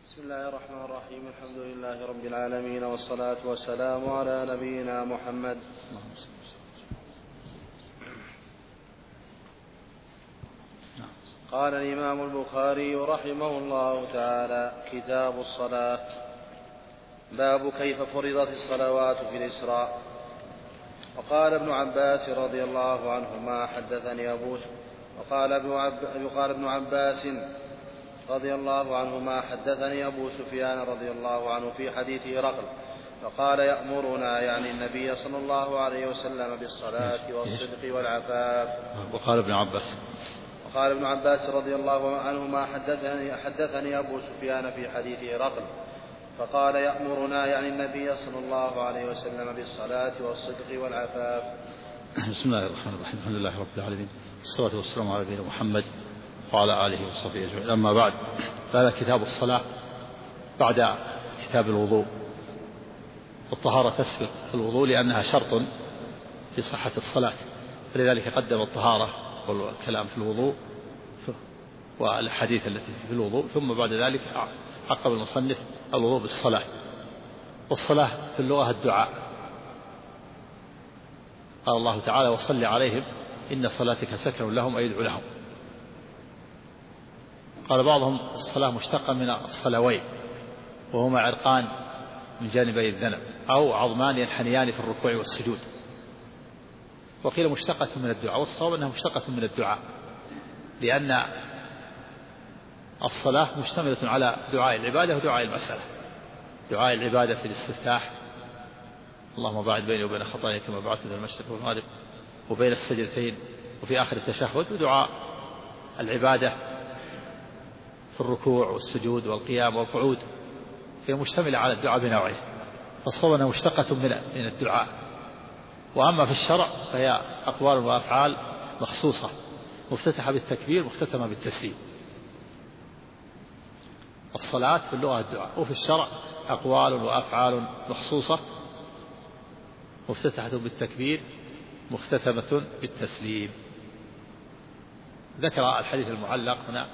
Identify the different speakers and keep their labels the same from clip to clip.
Speaker 1: بسم الله الرحمن الرحيم. الحمد لله رب العالمين، والصلاة والسلام على نبينا محمد. قال الإمام البخاري رحمه الله تعالى: كتاب الصلاة. باب كيف فرضت الصلوات في الإسراء. وقال ابن عباس رضي الله عنهما: حدثني أبو وقال ابن عباس رضي الله عنهما: حدثني أبو سفيان رضي الله عنه في حديث هرقل، فقال: يأمرنا، يعني النبي صلى الله عليه وسلم، بالصلاة والصدق والعفاف.
Speaker 2: وقال ابن عباس
Speaker 1: رضي الله عنهما: حدثني أبو سفيان في حديث هرقل، فقال: يأمرنا، يعني النبي صلى الله عليه وسلم، بالصلاة والصدق والعفاف.
Speaker 2: بسم الله الرحمن الرحيم. الحمد لله رب العالمين، والصلاة والسلام على نبينا محمد وعلى آله وصحبه أجمعين. أما بعد، فهذا كتاب الصلاة بعد كتاب الوضوء. والطهارة تسبق الوضوء لأنها شرط في صحة الصلاة، فلذلك قدم الطهارة والكلام في الوضوء والحديث التي في الوضوء، ثم بعد ذلك عقب المصنف الوضوء بالصلاة. والصلاة في اللغة الدعاء. قال الله تعالى: وصل عليهم إن صلاتك سكن لهم، أي ادعو لهم. قال بعضهم: الصلاة مشتقة من الصلوين، وهما عرقان من جانبي الذنب، أو عظمان ينحنيان في الركوع والسجود. وقيل مشتقة من الدعاء، والصواب أنها مشتقة من الدعاء، لأن الصلاة مشتملة على دعاء العبادة ودعاء المسألة. دعاء العبادة في الاستفتاح: اللهم باعد بيني وبين خطاياي كما بعدت بين المشرق والمغرب، وبين السجدتين، وفي آخر التشهد. ودعاء العبادة في الركوع والسجود والقيام والقعود، هي مشتملة على الدعاء بنوعه، فالصواب أنها مشتقة من الدعاء. وأما في الشرع فهي أقوال وأفعال مخصوصة، مفتتحة بالتكبير، مختتمة بالتسليم. الصلاة في اللغة الدعاء، وفي الشرع أقوال وأفعال مخصوصة، مفتتحة بالتكبير، مختتمة بالتسليم. ذكر الحديث المعلق هنا: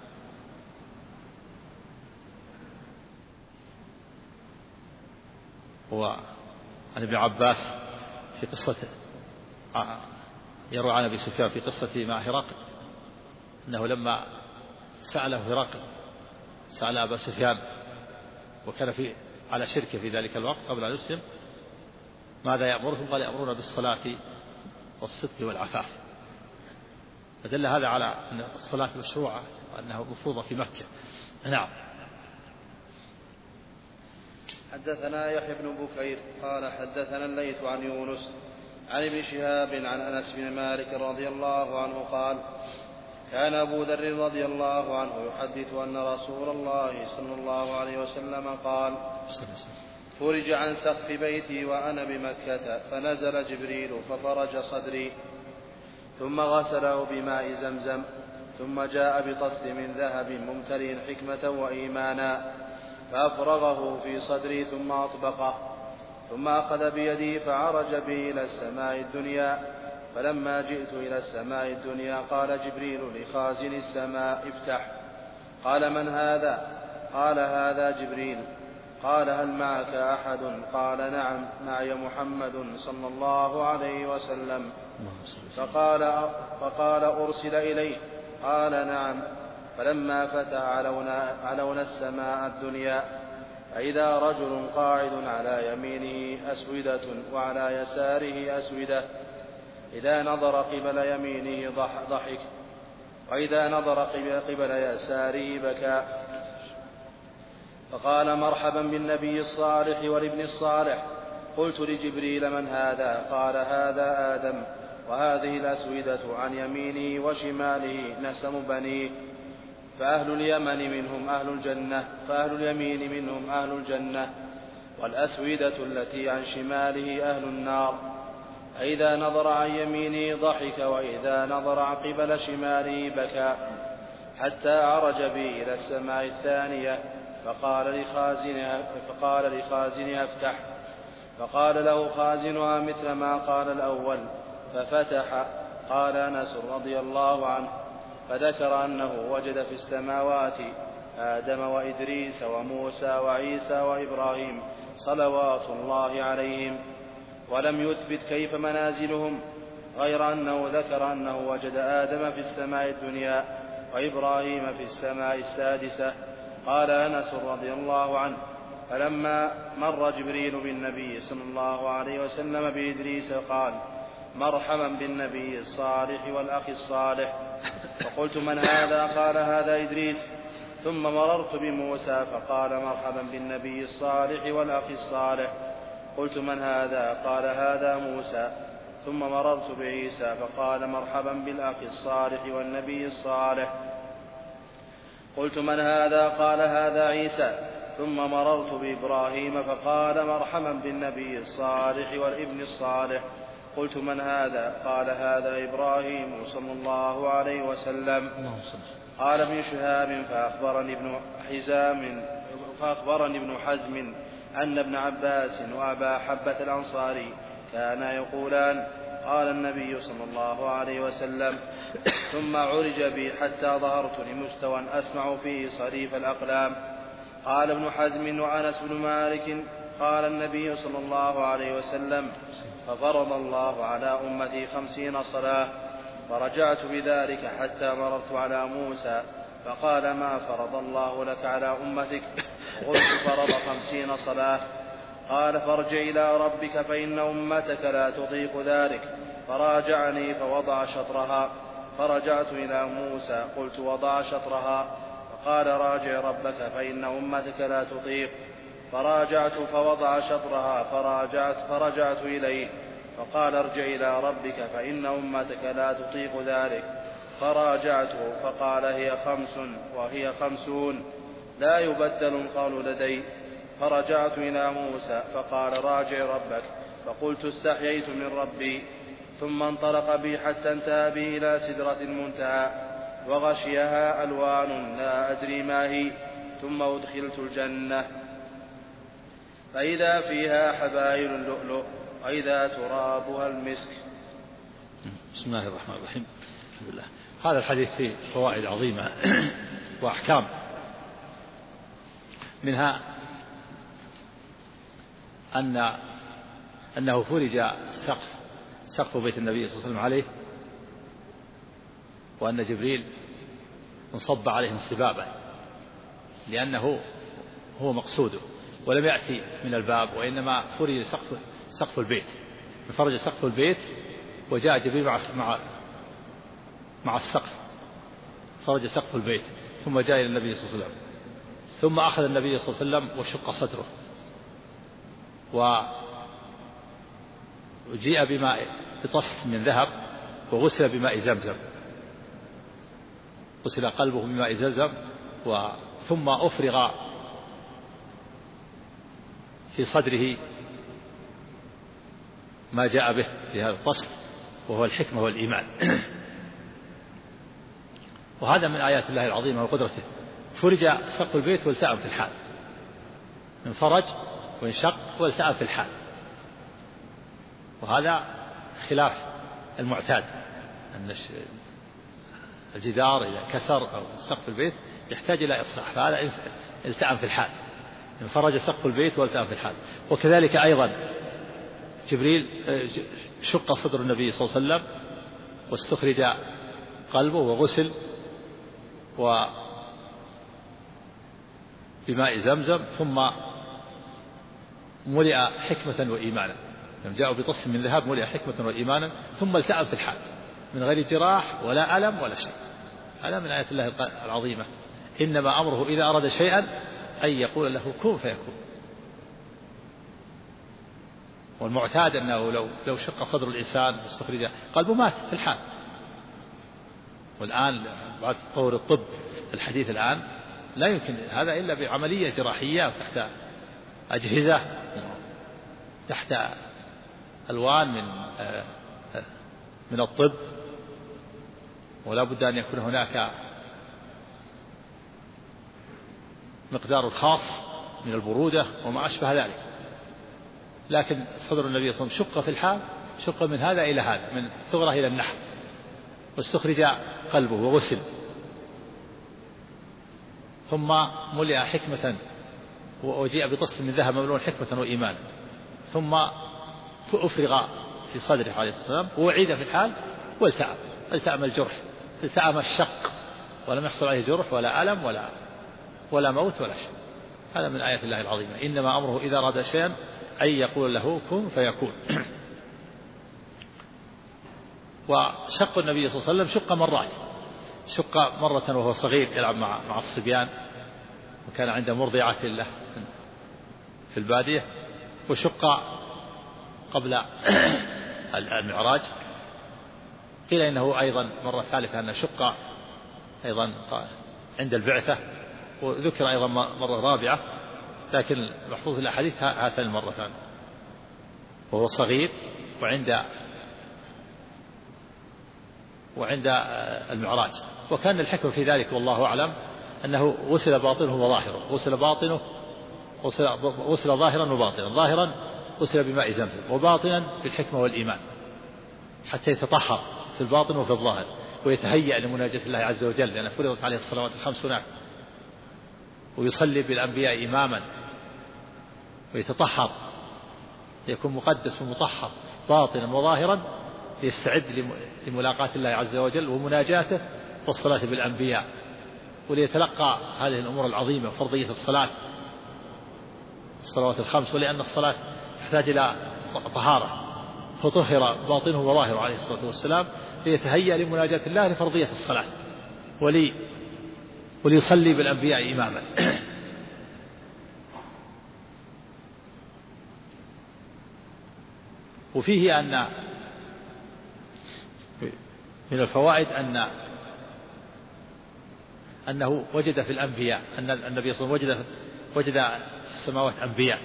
Speaker 2: هو عن ابن عباس في قصة، يروى عن أبي سفيان في قصة مع هرقل، أنه لما سأله هرقل، سأل أبا سفيان، وكان على شركه في ذلك الوقت قبل أن يسلم: ماذا يأمرهم؟ قال: يأمرون بالصلاة والصدق والعفاف. فدل هذا على أن الصلاة مشروعة، وأنها مفروضة في مكة. نعم.
Speaker 1: حدثنا يحيى بن بكير قال: حدثنا الليث عن يونس عن ابن شهاب عن أنس بن مالك رضي الله عنه قال: كان أبو ذر رضي الله عنه يحدث أن رسول الله صلى الله عليه وسلم قال: فرج عن سقف بيتي وأنا بمكة، فنزل جبريل ففرج صدري، ثم غسله بماء زمزم، ثم جاء بطست من ذهب ممتلئ حكمة وإيمانا، فأفرغه في صدري ثم أطبقه، ثم أخذ بيدي فعرج بي إلى السماء الدنيا. فلما جئت إلى السماء الدنيا قال جبريل لخازن السماء: افتح. قال: من هذا؟ قال: هذا جبريل. قال: هل معك أحد؟ قال: نعم، معي محمد صلى الله عليه وسلم. فقال: أرسل إليه؟ قال: نعم. فلما فتح علونا السماء الدنيا، فإذا رجل قاعد على يمينه أسودة وعلى يساره أسودة، إذا نظر قبل يمينه ضحك، وإذا نظر قبل يساره بكى. فقال: مرحبا بالنبي الصالح والابن الصالح. قلت لجبريل: من هذا؟ قال: هذا آدم، وهذه الأسودة عن يمينه وشماله نسم بنيه، فأهل اليمن منهم أهل الجنة، والأسودة التي عن شماله أهل النار. فإذا نظر عن يمينه ضحك، وإذا نظر عن قبل شماله بكى، حتى عرج بي إلى السماء الثانية، فقال لخازنها: افتح. فقال له خازنها مثل ما قال الأول، ففتح. قال أنس رضي الله عنه: فذكر أنه وجد في السماوات آدم وإدريس وموسى وعيسى وإبراهيم صلوات الله عليهم، ولم يثبت كيف منازلهم، غير أنه ذكر أنه وجد آدم في السماء الدنيا وإبراهيم في السماء السادسة. قال أنس رضي الله عنه: فلما مر جبريل بالنبي صلى الله عليه وسلم بإدريس قال: مرحبا بالنبي الصالح والأخ الصالح. فقلت: من هذا؟ قال: هذا إدريس. ثم مررت بموسى فقال: مرحبا بالنبي الصالح والأخ الصالح. قلت: من هذا؟ قال: هذا موسى. ثم مررت بعيسى فقال: مرحبا بالأخ الصالح والنبي الصالح. قلت: من هذا؟ قال: هذا عيسى. ثم مررت بإبراهيم فقال: مرحبا بالنبي الصالح والابن الصالح. قلت: من هذا؟ قال: هذا إبراهيم صلى الله عليه وسلم. قال ابن شهاب: فأخبرني ابن حزم أن ابن عباس وأبا حبة الأنصاري كانا يقولان: قال النبي صلى الله عليه وسلم: ثم عرج بي حتى ظهرت لمستوى أسمع فيه صريف الأقلام. قال ابن حزم وأنس بن مالك: قال النبي صلى الله عليه وسلم: ففرض الله على أمتي 50 صلاة. فرجعت بذلك حتى مررت على موسى فقال: ما فرض الله لك على أمتك؟ قلت: فرض 50 صلاة. قال: فارجع إلى ربك فإن أمتك لا تطيق ذلك. فراجعني فوضع شطرها. فرجعت إلى موسى قلت: وضع شطرها. فقال: راجع ربك فإن أمتك لا تطيق. فراجعت فوضع شطرها. فرجعت إليه فقال: ارجع إلى ربك فإن أمتك لا تطيق ذلك. فراجعته فقال: هي 5 وهي 50 لا يبدل القول لدي. فرجعت إلى موسى فقال: راجع ربك. فقلت: استحييت من ربي. ثم انطلق بي حتى انتهى بي إلى سدرة المنتهى وغشيها ألوان لا أدري ما هي. ثم أدخلت الجنة فإذا فيها حبائل اللؤلؤ وإذا ترابها المسك.
Speaker 2: بسم الله الرحمن الرحيم. الحمد لله. هذا الحديث فيه فوائد عظيمة وأحكام، منها أنه فرج سقف بيت النبي صلى الله عليه وسلم عليه، وأن جبريل انصب عليه انصبابا لأنه هو مقصوده، ولم يأتي من الباب، وإنما فرج سقف البيت، فرج سقف البيت وجاء جبريل مع السقف، فرج سقف البيت ثم جاء إلى النبي صلى الله عليه وسلم، ثم أخذ النبي صلى الله عليه وسلم وشق صدره وجيء بماء بطست من ذهب وغسل بماء زمزم، غسل قلبه بماء زمزم، ثم أفرغ في صدره ما جاء به في هذا الطست وهو الحكمة والإيمان. وهذا من آيات الله العظيمة وقدرته. فرج سقف البيت والتأم في الحال، انفرج وانشق والتأم في الحال، وهذا خلاف المعتاد أن الجدار إذا كسر أو سقف البيت يحتاج إلى إصلاح، فهذا التأم في الحال، انفرج سقف البيت والتأم في الحال. وكذلك أيضا جبريل شق صدر النبي صلى الله عليه وسلم واستخرج قلبه وغسل بماء زمزم، ثم ملئ حكمة وإيمانا، لما جاءوا بطس من ذهب ملئ حكمة وإيمانا، ثم التأم في الحال من غير جراح ولا ألم ولا شيء. هذا من آيات الله العظيمة. إنما أمره إذا أراد شيئا أن يقول له كن فيكون. والمعتاد أنه لو شق صدر الإنسان واستخرج قلبه مات في الحال. والآن بعد تطور الطب الحديث الآن لا يمكن هذا إلا بعملية جراحية تحت أجهزة، تحت ألوان من الطب، ولا بد أن يكون هناك مقدار خاص من البرودة وما أشبه ذلك. لكن صدر النبي صلى الله عليه وسلم شق في الحال، شق من هذا إلى هذا، من الثغرة إلى النحر، واستخرج قلبه وغسل، ثم ملئ حكمة وجيء بطست من ذهب مملوء حكمة وإيمانا، ثم أفرغ في صدره عليه الصلاة والسلام ووعيد في الحال والتأم الجرح، التأم الشق، ولم يحصل عليه جرح ولا ألم ولا موت ولا شيء. هذا من آيات الله العظيمة. إنما أمره إذا أراد شيئا أن يقول له كن فيكون. وشق النبي صلى الله عليه وسلم شق مرات، شق مرة وهو صغير يلعب مع الصبيان، وكان عنده مرضعة له في البادية، وشق قبل المعراج. قيل إنه أيضا مرة ثالثة أنه شق أيضا عند البعثة، وذكر أيضا مرة رابعة، لكن محفوظ في الأحاديث هاتان المرتان وهو صغير وعند المعراج. وكان الحكم في ذلك والله أعلم أنه غسل باطنه وظاهره، غسل ظاهرا وباطنا، ظاهرا غسل بماء زمزم، وباطنا بالحكمة والإيمان، حتى يتطهر في الباطن وفي الظاهر ويتهيأ لمناجاة الله عز وجل، لأن فرضت عليه الصلوات الخمس هناك، ويصلي بالأنبياء إماما ويتطهر، يكون مقدس ومطهر باطنا وظاهرا، ليستعد لملاقاة الله عز وجل ومناجاته والصلاة بالأنبياء، وليتلقى هذه الأمور العظيمة وفرضية الصلوات الخمس، ولأن الصلاة تحتاج إلى طهارة، فطهر باطنه وظاهره عليه الصلاة والسلام ليتهيأ لمناجاة الله لفرضية الصلاة وليصلي بالأنبياء إماما. وفيه أن من الفوائد أنه وجد في الأنبياء، أن النبي صلى الله عليه وسلم وجد في السماوات أنبياء،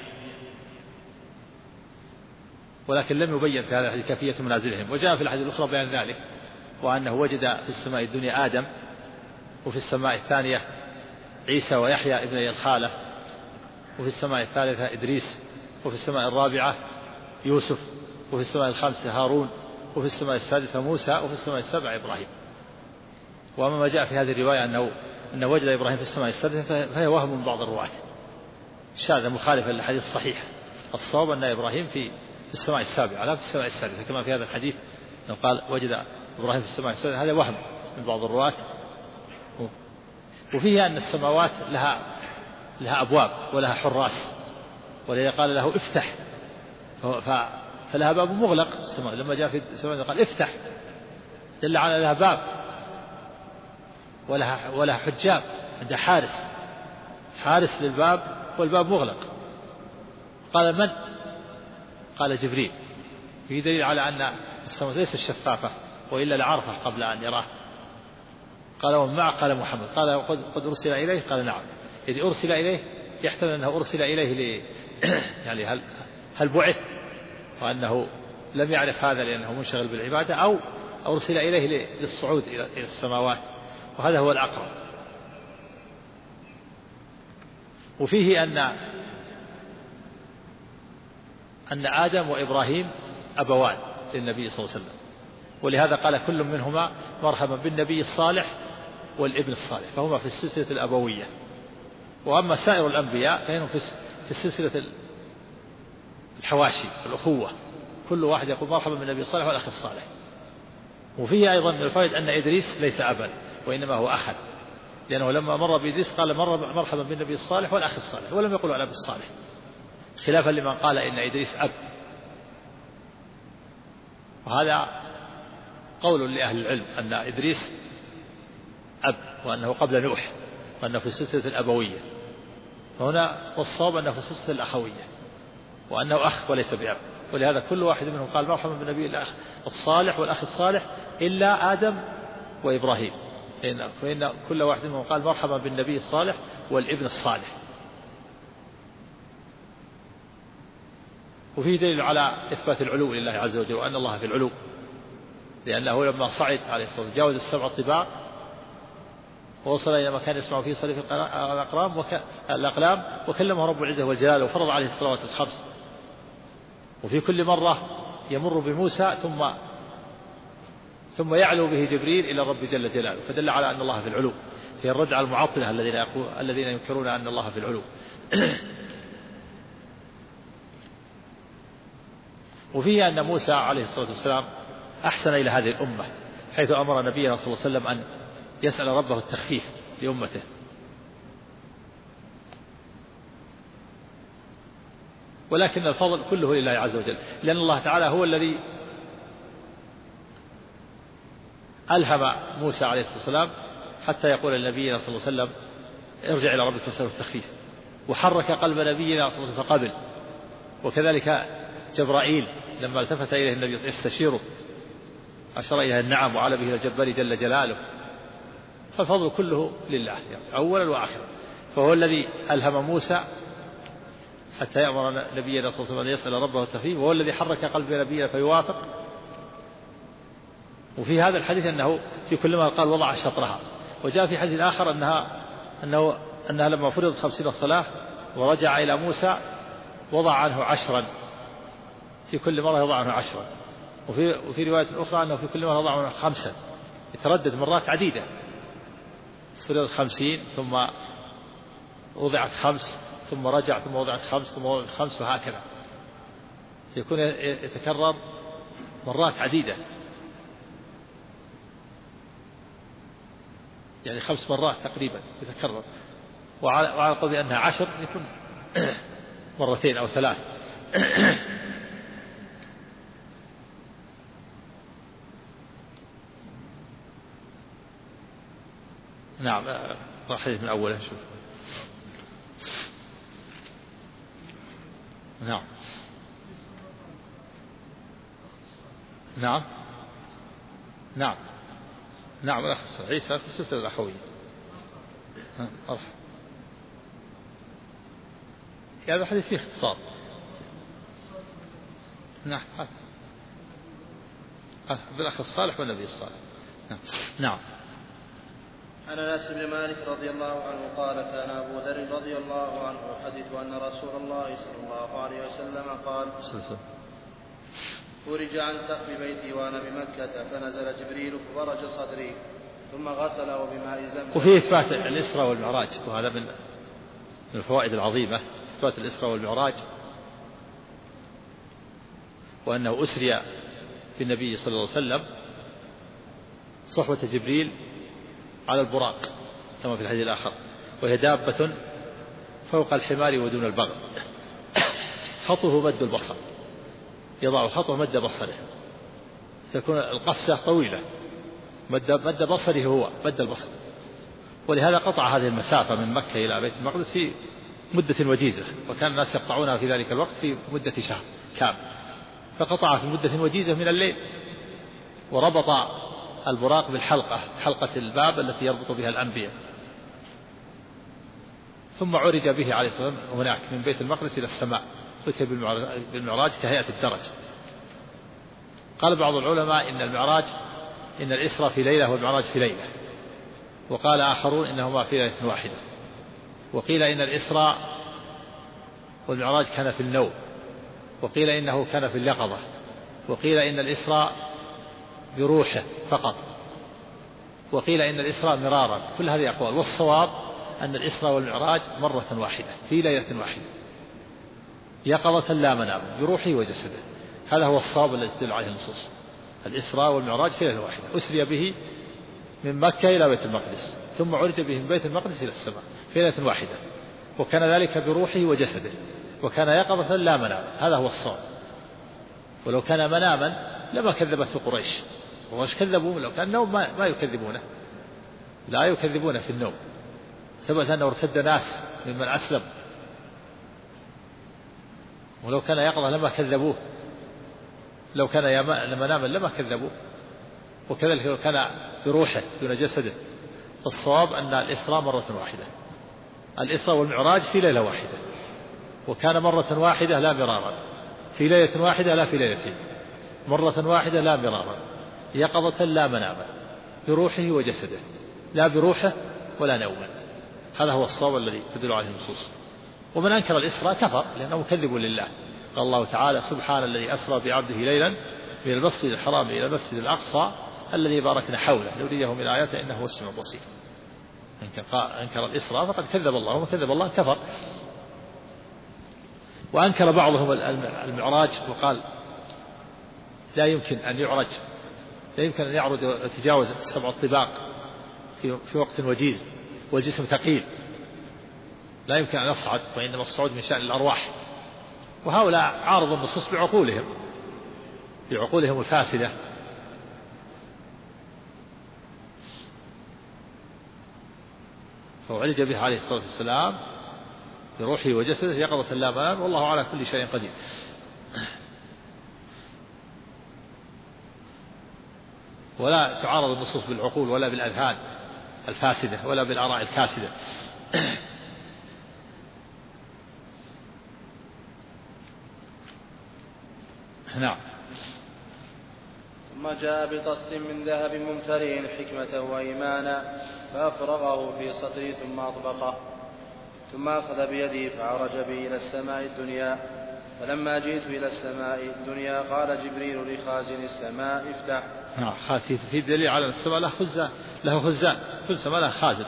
Speaker 2: ولكن لم يبين في هذا الحديث كيفية منازلهم. وجاء في الحديث الأخرى بيان ذلك، وأنه وجد في السماء الدنيا آدم، وفي السماء الثانية عيسى ويحيى ابن الخالة، وفي السماء الثالثة إدريس، وفي السماء الرابعة يوسف، وفي السماء الخامسة هارون، وفي السماء السادسة موسى، وفي السماء السابعة إبراهيم. وأما ما جاء في هذه الرواية أنه وجد إبراهيم في السماء السادسة فهي وهم من بعض الرواة شاذ مخالفا للحديث الصحيح. الصواب أن إبراهيم في السماء السابعة لا في السماء السادسة، كما في هذا الحديث أنه قال وجد إبراهيم في السماء السادسة، هذا وهم من بعض الرواة. وفيه أن السماوات لها أبواب ولها حراس، ولذا قال له افتح، فلها باب مغلق السماء. لما جاء في السماء قال افتح، دل على لها باب ولها حجاب، عندها حارس للباب والباب مغلق. قال من؟ قال جبريل. في دليل على أن السماء ليست شفافة، وإلا لعرفه قبل أن يراه. قال ومن معه؟ قال محمد. قال قد أرسل إليه؟ قال نعم. إذا أرسل إليه يحتمل أنه أرسل إليه يعني هل بعث وأنه لم يعرف هذا لأنه منشغل بالعبادة، أو أرسل إليه للصعود إلى السماوات، وهذا هو الأقرب. وفيه أن آدم وإبراهيم أبوان للنبي صلى الله عليه وسلم، ولهذا قال كل منهما مرحبا بالنبي الصالح والابن الصالح، فهما في السلسلة الأبوية. وأما سائر الأنبياء فإنهم في السلسلة الحواشي الأخوة، كل واحد يقول مرحبا بالنبي الصالح والأخ الصالح. وفيه أيضا من الفائدة أن إدريس ليس أبا وإنما هو أخا، لأنه لما مر بإدريس قال مرحبا بالنبي الصالح والأخ الصالح، ولم يقل على أبي الصالح، خلافا لمن قال إن إدريس أب. وهذا قول لأهل العلم أن إدريس أب، وأنه قبل نوح، وأنه في السلسلة الأبوية. هنا والصواب أنه في السلسلة الأخوية، وأنه أخ وليس بأب. ولهذا كل واحد منهم قال مرحبا بالنبي الأخ الصالح والأخ الصالح إلا آدم وإبراهيم، فإن كل واحد منهم قال مرحبا بالنبي الصالح والابن الصالح. وفيه دليل على إثبات العلو لله عز وجل، وأن الله في العلو، لأنه لما صعد عليه الصلاة والسلام جاوز السبع الطباق ووصل إلى مكان يسمع فيه صريف الأقلام، وكلمه رب العزة والجلال، وفرض عليه الصلوات الخمس. وفي كل مرة يمر بموسى ثم يعلو به جبريل إلى الرب جل جلاله، فدل على أن الله في العلو. في الرد على المعطلة الذين ينكرون أن الله في العلو. وفيه أن موسى عليه الصلاة والسلام أحسن إلى هذه الأمة، حيث أمر نبينا صلى الله عليه وسلم أن يسأل ربه التخفيف لأمته. ولكن الفضل كله لله عز وجل، لأن الله تعالى هو الذي ألهم موسى عليه الصلاة والسلام حتى يقول لنبينا صلى الله عليه وسلم ارجع إلى ربك واسأله التخفيف، وحرك قلب نبينا صلى الله عليه وسلم فقبل. وكذلك جبرائيل لما التفت إليه النبي يستشيره أشار إليه النعم وعلى به الجبار جل جلاله. فالفضل كله لله أولا وآخرا، فهو الذي ألهم موسى حتى يأمر نبينا صلى الله عليه وسلم أن يسأل ربه التخفيف، وهو الذي حرك قلب نبينا فيوافق. وفي هذا الحديث أنه في كل ما قال وضع شطرها. وجاء في حديث آخر أنها لما فرضت 50 صلاة ورجع إلى موسى وضع عنه 10، في كل مرة يضع عنه 10. وفي رواية أخرى أنه في كل مرة يضع عنه 5، يتردد مرات عديدة، فرضت 50 ثم وضعت 5 ثم رجع ثم وضعت 5 ثم وضعت 5 وهكذا، يكون يتكرر مرات عديدة، يعني 5 مرات تقريبا يتكرر. وعلى قول أنها 10 يكون 2 أو 3. نعم حديث من أوله شوف. نعم نعم نعم نعم الأخ عيسى في السلسلة الأخوية. هذا الحديث فيه اختصار. نعم بالأخ الصالح والنبي الصالح. نعم.
Speaker 1: عن أنس بن مالك رضي الله عنه قال كان أبو ذر رضي الله عنه يحدث أن رسول الله صلى الله عليه وسلم قال فرج عن سقف بيتي وأنا بمكة فنزل جبريل فبرج صدري ثم غسله بماء زمزم.
Speaker 2: وفيه إثبات الإسراء والمعراج، وهذا من الفوائد العظيمة، إثبات الإسراء والمعراج، وأنه أسري بالنبي صلى الله عليه وسلم صحبة جبريل على البراق كما في الحديث الآخر، وهي دابة فوق الحمار ودون البغل، خطه مد البصر، يضع خطه مد بصره، تكون القفزة طويلة، مد بصره هو مد البصر. ولهذا قطع هذه المسافة من مكة إلى بيت المقدس في مدة وجيزة، وكان الناس يقطعونها في ذلك الوقت في مدة شهر كامل، فقطع في مدة وجيزة من الليل، وربط البراق بالحلقة، حلقة الباب التي يربط بها الأنبياء، ثم عرج به عليه الصلاة والسلام هناك من بيت المقدس إلى السماء، أتي بالمعراج كهيئة الدرج. قال بعض العلماء إن الإسراء في ليلة والمعراج في ليلة، وقال آخرون إنهما في ليلة واحدة، وقيل إن الإسراء والمعراج كان في النوم، وقيل إنه كان في اليقظة، وقيل إن الإسراء بروحه فقط، وقيل إن الإسراء مرارا. كل هذه أقوال، والصواب أن الإسراء والمعراج مرة واحدة في ليلة واحدة يقظة لا منام بروحه وجسده. هذا هو الصواب الذي تدل عليه النصوص. الإسراء والمعراج في ليلة واحدة، أسري به من مكة إلى بيت المقدس، ثم عرج به من بيت المقدس إلى السماء في ليلة واحدة، وكان ذلك بروحه وجسده، وكان يقظة لا منام. هذا هو الصواب. ولو كان مناما لما كذبته قريش، وش كذبوا؟ لو كان النوم ما يكذبونه، لا يكذبون في النوم. ثبت أنه ارتد ناس ممن أسلم، ولو كان يقظة لما كذبوه، لو كان مناما لما كذبوه. وكذلك لو كان بروحه دون جسده. فالصواب أن الإسراء مرة واحدة، الإسراء والمعراج في ليلة واحدة، وكان مرة واحدة لا مرارا، في ليلة واحدة لا في ليلتين، مرة واحدة لا مرارا، يقظة لا مناما، بروحه وجسده، لا بروحه ولا نوما. هذا هو الصواب الذي تدل عليه النصوص. ومن أنكر الإسراء كفر، لأنه مكذب لله. قال الله تعالى سبحان الذي أسرى بعبده ليلا من المسجد الحرام إلى المسجد الأقصى الذي باركنا حوله لنريه من آياته إنه هو السميع البصير. أنكر الإسراء فقد كذب الله، ومن كذب الله كفر. وأنكر بعضهم المعراج وقال لا يمكن أن يعرج ويتجاوز 7 طباق في وقت وجيز والجسم ثقيل، لا يمكن أن يصعد، وإنما الصعود من شأن الأرواح. وهؤلاء عارضوا النصوص بعقولهم الفاسدة. فعرج به عليه الصلاة والسلام بروحه وجسده يقظة لا منام، والله على كل شيء قدير. ولا تعارض النصوص بالعقول ولا بالأذهان الفاسدة ولا بالآراء الكاسدة. نعم.
Speaker 1: ثم جاء بطست من ذهب ممتلئ حكمة وإيمانا فأفرغه في صدري ثم أطبقه، ثم أخذ بيدي فعرج بي إلى السماء الدنيا. فلما جئت إلى السماء الدنيا قال جبريل لخازن السماء افتح.
Speaker 2: في دليل على السماء له خزان، كل سماء له خازن.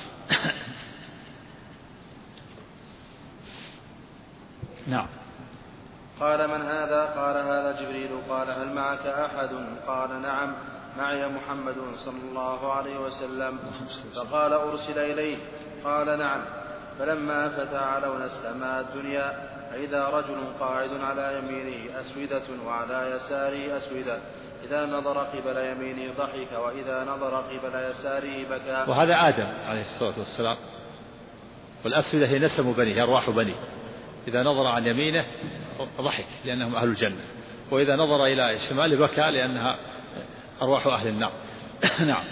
Speaker 2: نعم.
Speaker 1: قال من هذا؟ قال هذا جبريل. قال هل معك أحد؟ قال نعم معي محمد صلى الله عليه وسلم. فقال أرسل إليه؟ قال نعم. فلما فتح لون السماء الدنيا فإذا رجل قاعد على يمينه أسودة وعلى يساره أسودة، إذا نظر قبل يمينه ضحك وإذا نظر قبل يساره بكى.
Speaker 2: وهذا آدم عليه الصلاة والسلام، والأسودة هي نسم بنيه، أرواح بنيه. إذا نظر عن يمينه ضحك لأنهم أهل الجنة، وإذا نظر إلى شماله بكى لأنها أرواح أهل النار. نعم.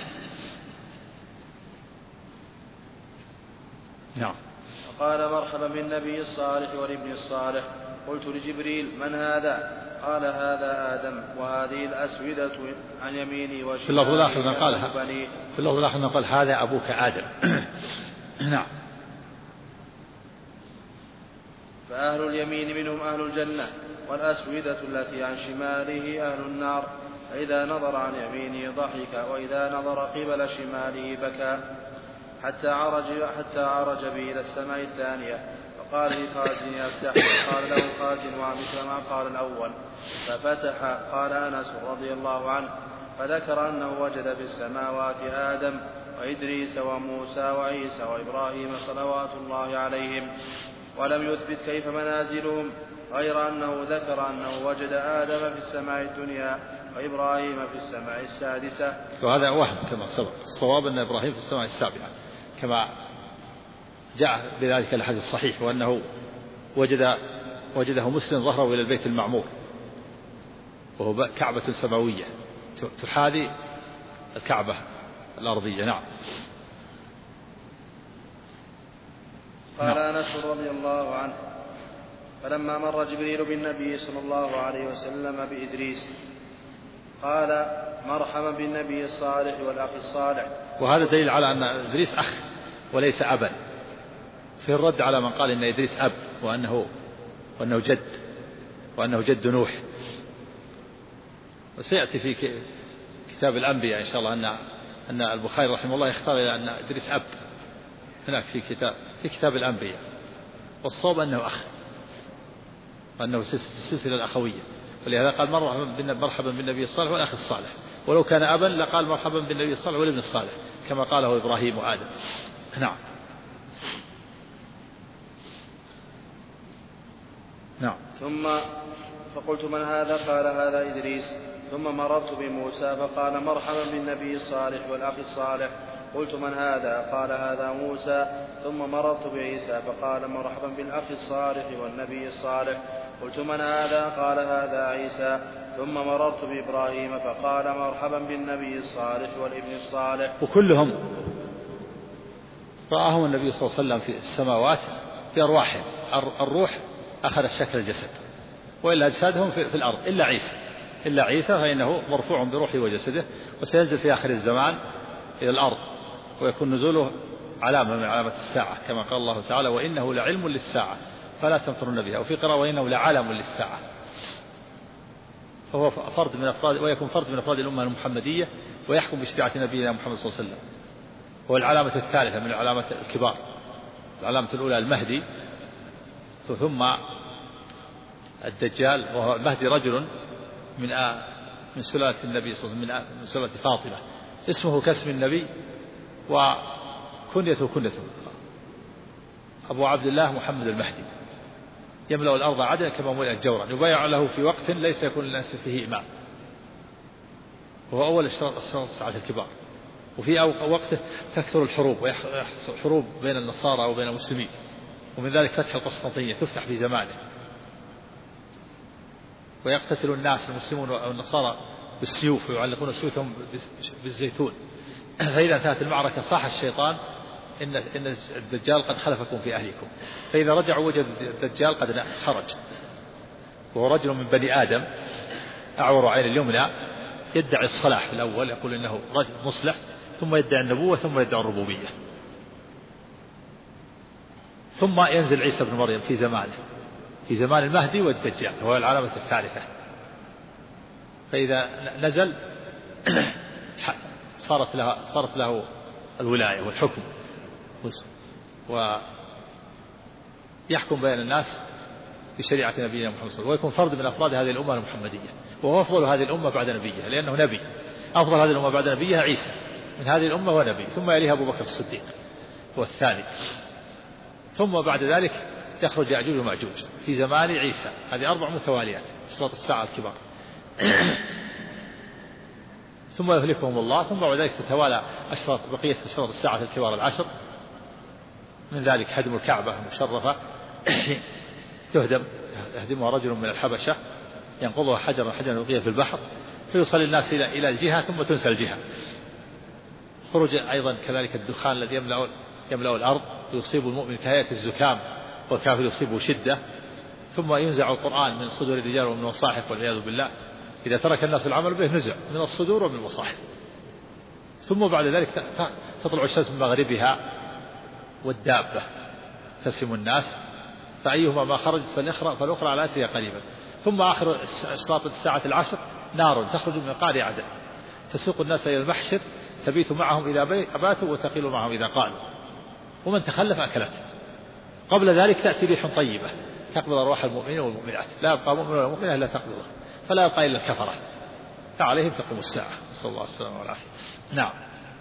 Speaker 2: نعم.
Speaker 1: قال مرحبا بالنبي الصالح والابن الصالح. قلت لجبريل من هذا؟ قال هذا آدم، وهذه الأسودة عن يميني وشمالي.
Speaker 2: في اللفظ الآخر قال هذا أبوك آدم. نعم.
Speaker 1: فأهل اليمين منهم أهل الجنة، والأسودة التي عن شماله أهل النار. فإذا نظر عن يمينه ضحك وإذا نظر قبل شماله بكى، حتى عرج به إلى السماء الثانية. فقال لخازن افتح. قال له خازن ومثل ما قال الأول ففتح. قال أنس رضي الله عنه فذكر أنه وجد في السماوات آدم وإدريس وموسى وعيسى وإبراهيم صلوات الله عليهم، ولم يثبت كيف منازلهم، غير أنه ذكر أنه وجد آدم في السماء الدنيا وإبراهيم في السماء السادسة.
Speaker 2: وهذا وهم كما سبق. الصواب أن إبراهيم في السماء السابعة كما جاء بذلك الحديث الصحيح، وأنه وجده مسلم ظهره إلى البيت المعمور، وهو كعبة سماوية تحاذي الكعبة الأرضية. نعم.
Speaker 1: قال أنس رضي الله عنه فلما مر جبريل بالنبي صلى الله عليه وسلم بإدريس قال مرحبا بالنبي الصالح والأخ الصالح.
Speaker 2: وهذا دليل على أن إدريس أخ وليس أبا، في الرد على من قال إن إدريس أب وأنه جد نوح. وسيأتي في كتاب الأنبياء إن شاء الله أن البخاري رحمه الله يختار إلى أن إدريس أب هناك في كتاب الأنبياء، والصواب أنه أخ، وأنه في السلسلة الأخوية، ولهذا قال مرحبا بالنبي الصالح والأخ الصالح. ولو كان أبا لقال مرحبا بالنبي الصالح والابن الصالح كما قاله إبراهيم وآدم. نعم. نعم.
Speaker 1: ثم فقلت من هذا؟ قال هذا إدريس. ثم مررت بموسى فقال مرحبا بالنبي الصالح والأخ الصالح. قلت من هذا؟ قال هذا موسى. ثم مررت بعيسى فقال مرحبا بالأخ الصالح والنبي الصالح. قلت من هذا؟ قال هذا عيسى. ثم مررت بإبراهيم فقال مرحبا بالنبي الصالح والابن الصالح.
Speaker 2: وكلهم رآهم النبي صلى الله عليه وسلم في السماوات بأرواحهم. الروح أخذ شكل الجسد، وإلا أجسادهم في الأرض إلا عيسى فإنه مرفوع بروحه وجسده، وسينزل في آخر الزمان إلى الأرض، ويكون نزوله علامة من علامة الساعة كما قال الله تعالى وإنه لعلم للساعة فلا تمترن بها، وفي قراءة وإنه لعلم للساعة. فهو ويكون فرد من أفراد الأمة المحمدية، ويحكم بشريعة نبينا محمد صلى الله عليه وسلم، هو العلامة الثالثة من العلامة الكبار. العلامة الأولى المهدي، ثم الدجال، وهو المهدي رجل من سلالة النبي صلى الله عليه وسلم، من سلالة فاطمة، اسمه كاسم النبي وكنيته أبو عبد الله محمد المهدي، يملأ الأرض عدلا كما ملئت جورا، يبايع له في وقت ليس يكون للناس فيه إمام، وهو أول اشتراط الساعة الكبار. وفي وقته تكثر الحروب، ويحصل حروب بين النصارى وبين المسلمين، ومن ذلك فتح القسطنطينية تفتح في زمانه، ويقتتل الناس المسلمون والنصارى بالسيوف، ويعلقون سيوفهم بالزيتون. فإذا انتهت المعركة صاح الشيطان إن الدجال قد خلفكم في أهلكم، فإذا رجعوا وجد الدجال قد خرج، وهو رجل من بني آدم أعور عين اليمنى، يدعي الصلاح في الأول، يقول إنه رجل مصلح، ثم يدعي النبوة، ثم يدعي الربوبية. ثم ينزل عيسى بن مريم في زمان المهدي والدجال، وهو العلامة الثالثة. فإذا نزل صارت له الولاية والحكم، ويحكم بين الناس بشريعة نبينا محمد صلى الله عليه وسلم، ويكون فرد من أفراد هذه الأمة المحمدية، وهو أفضل هذه الأمة بعد نبيها، لأنه نبي. أفضل هذه الأمة بعد نبيها عيسى من هذه الأمة ونبي، ثم يليها أبو بكر الصديق والثاني، ثم بعد ذلك يخرج يأجوج ومأجوج في زمان عيسى. هذه 4 متواليات، أشراط الساعة الكبار. ثم يهلكهم الله، ثم بعد ذلك تتوالى بقية أشراط الساعة الكبار 10، من ذلك هدم الكعبة المشرفة، يهدمها رجل من الحبشة، ينقضها حجرا يلقيه في البحر، فيوصل الناس إلى الجهة ثم تنسى الجهة. خروج أيضا كذلك الدخان الذي يملأ الأرض، يصيب المؤمن كهيئة الزكام، والكافر يصيبه شدة. ثم ينزع القرآن من صدور الرجال ومن المصاحف والعياذ بالله، إذا ترك الناس العمل به نزع من الصدور ومن المصاحف. ثم بعد ذلك تطلع الشمس من مغربها، والدابة تسم الناس، فأيهما ما خرجت فالأخرى على أثرها قريبا. ثم آخر أشراط الساعة 10 نار تخرج من قعر عدن، تسوق الناس إلى المحشر، تبيت معهم إذا أباتوا، وتقيل معهم إذا قالوا، ومن تخلف أكلته. قبل ذلك تأتي ريح طيبة تقبض أرواح المؤمنين والمؤمنات، لا يبقى مؤمن ولا مؤمنة إلا تقبضه، فلا يبقى إلا الكفرة، فعليهم تقوم الساعة، نسأل الله السلامة والعافية. نعم.